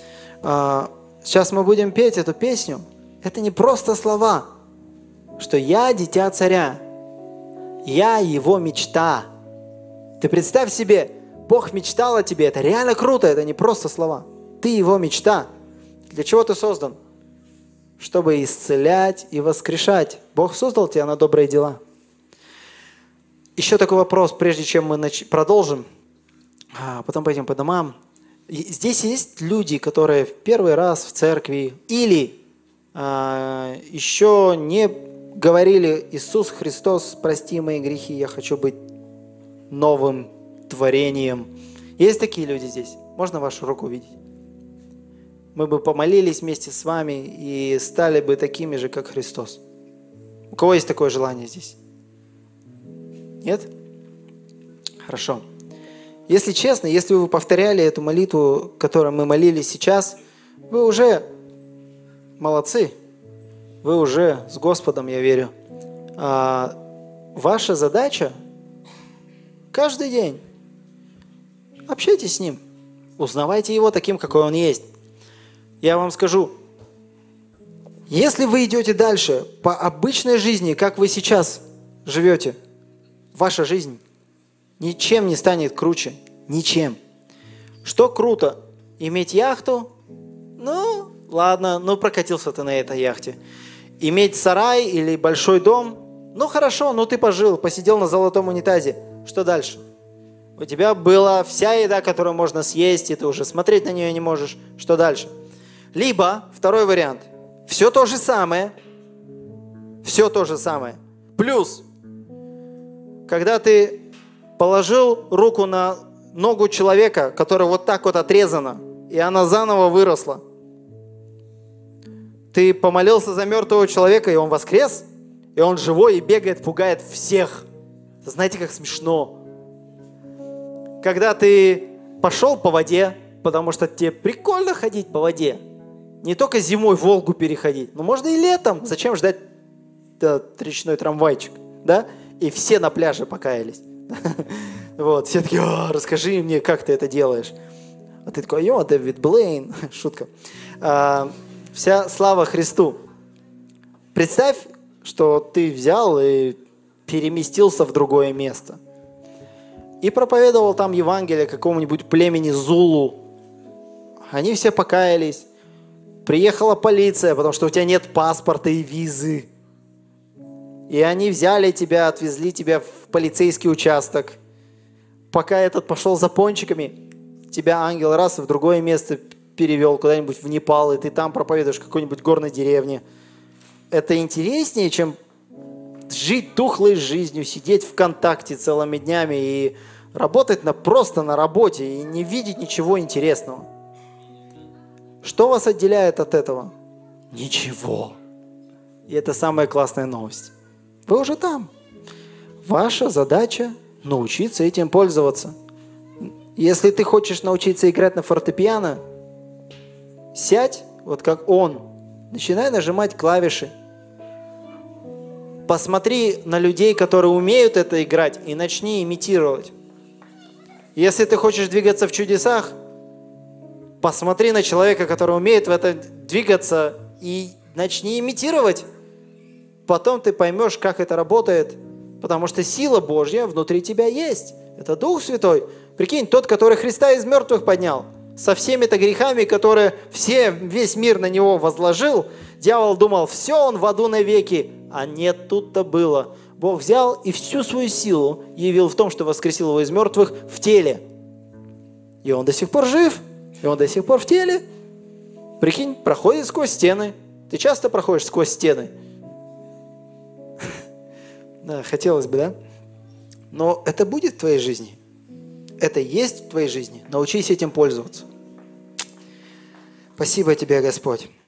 Сейчас мы будем петь эту песню. Это не просто слова, что я дитя царя, я его мечта. Ты представь себе, Бог мечтал о тебе. Это реально круто, это не просто слова. Ты его мечта. Для чего ты создан? Чтобы исцелять и воскрешать. Бог создал тебя на добрые дела. Еще такой вопрос, прежде чем мы продолжим. Потом пойдем по домам. Здесь есть люди, которые в первый раз в церкви или еще не говорили: Иисус Христос, прости мои грехи, я хочу быть новым творением. Есть такие люди здесь? Можно вашу руку видеть? Мы бы помолились вместе с вами и стали бы такими же, как Христос. У кого есть такое желание здесь? Нет? Хорошо. Если честно, если вы повторяли эту молитву, которую мы молились сейчас, вы уже молодцы. Вы уже с Господом, я верю. Ваша задача каждый день общайтесь с Ним. Узнавайте Его таким, какой Он есть. Я вам скажу, если вы идете дальше по обычной жизни, как вы сейчас живете, ваша жизнь ничем не станет круче. Ничем. Что круто? Иметь яхту? Ну, ладно, прокатился ты на этой яхте. Иметь сарай или большой дом? Ну, хорошо, ты пожил, посидел на золотом унитазе. Что дальше? У тебя была вся еда, которую можно съесть, и ты уже смотреть на нее не можешь. Что дальше? Либо, второй вариант, все то же самое, плюс, когда ты положил руку на ногу человека, которая вот так вот отрезана, и она заново выросла, ты помолился за мертвого человека, и он воскрес, и он живой, и бегает, пугает всех. Знаете, как смешно. Когда ты пошел по воде, потому что тебе прикольно ходить по воде, не только зимой Волгу переходить, но можно и летом. Зачем ждать речной трамвайчик, да? И все на пляже покаялись. Вот, все такие: расскажи мне, как ты это делаешь. А ты такой: Дэвид Блейн. Шутка. Вся слава Христу. Представь, что ты взял и переместился в другое место. И проповедовал там Евангелие какому-нибудь племени Зулу. Они все покаялись. Приехала полиция, потому что у тебя нет паспорта и визы. И они взяли тебя, отвезли тебя в полицейский участок. Пока этот пошел за пончиками, тебя ангел раз в другое место перевел, куда-нибудь в Непал, и ты там проповедуешь в какой-нибудь горной деревне. Это интереснее, чем жить тухлой жизнью, сидеть ВКонтакте целыми днями и работать просто на работе и не видеть ничего интересного. Что вас отделяет от этого? Ничего. И это самая классная новость. Вы уже там. Ваша задача – научиться этим пользоваться. Если ты хочешь научиться играть на фортепиано, сядь, вот как он, начинай нажимать клавиши. Посмотри на людей, которые умеют это играть, и начни имитировать. Если ты хочешь двигаться в чудесах, посмотри на человека, который умеет в это двигаться, и начни имитировать. Потом ты поймешь, как это работает, потому что сила Божья внутри тебя есть. Это Дух Святой. Прикинь, тот, который Христа из мертвых поднял, со всеми-то грехами, которые весь мир на него возложил, дьявол думал: все, он в аду навеки. А нет, тут-то было. Бог взял и всю свою силу явил в том, что воскресил его из мертвых в теле. И он до сих пор жив, и он до сих пор в теле. Прикинь, проходит сквозь стены. Ты часто проходишь сквозь стены? Да, хотелось бы, да? Но это будет в твоей жизни. Это есть в твоей жизни. Научись этим пользоваться. Спасибо тебе, Господь.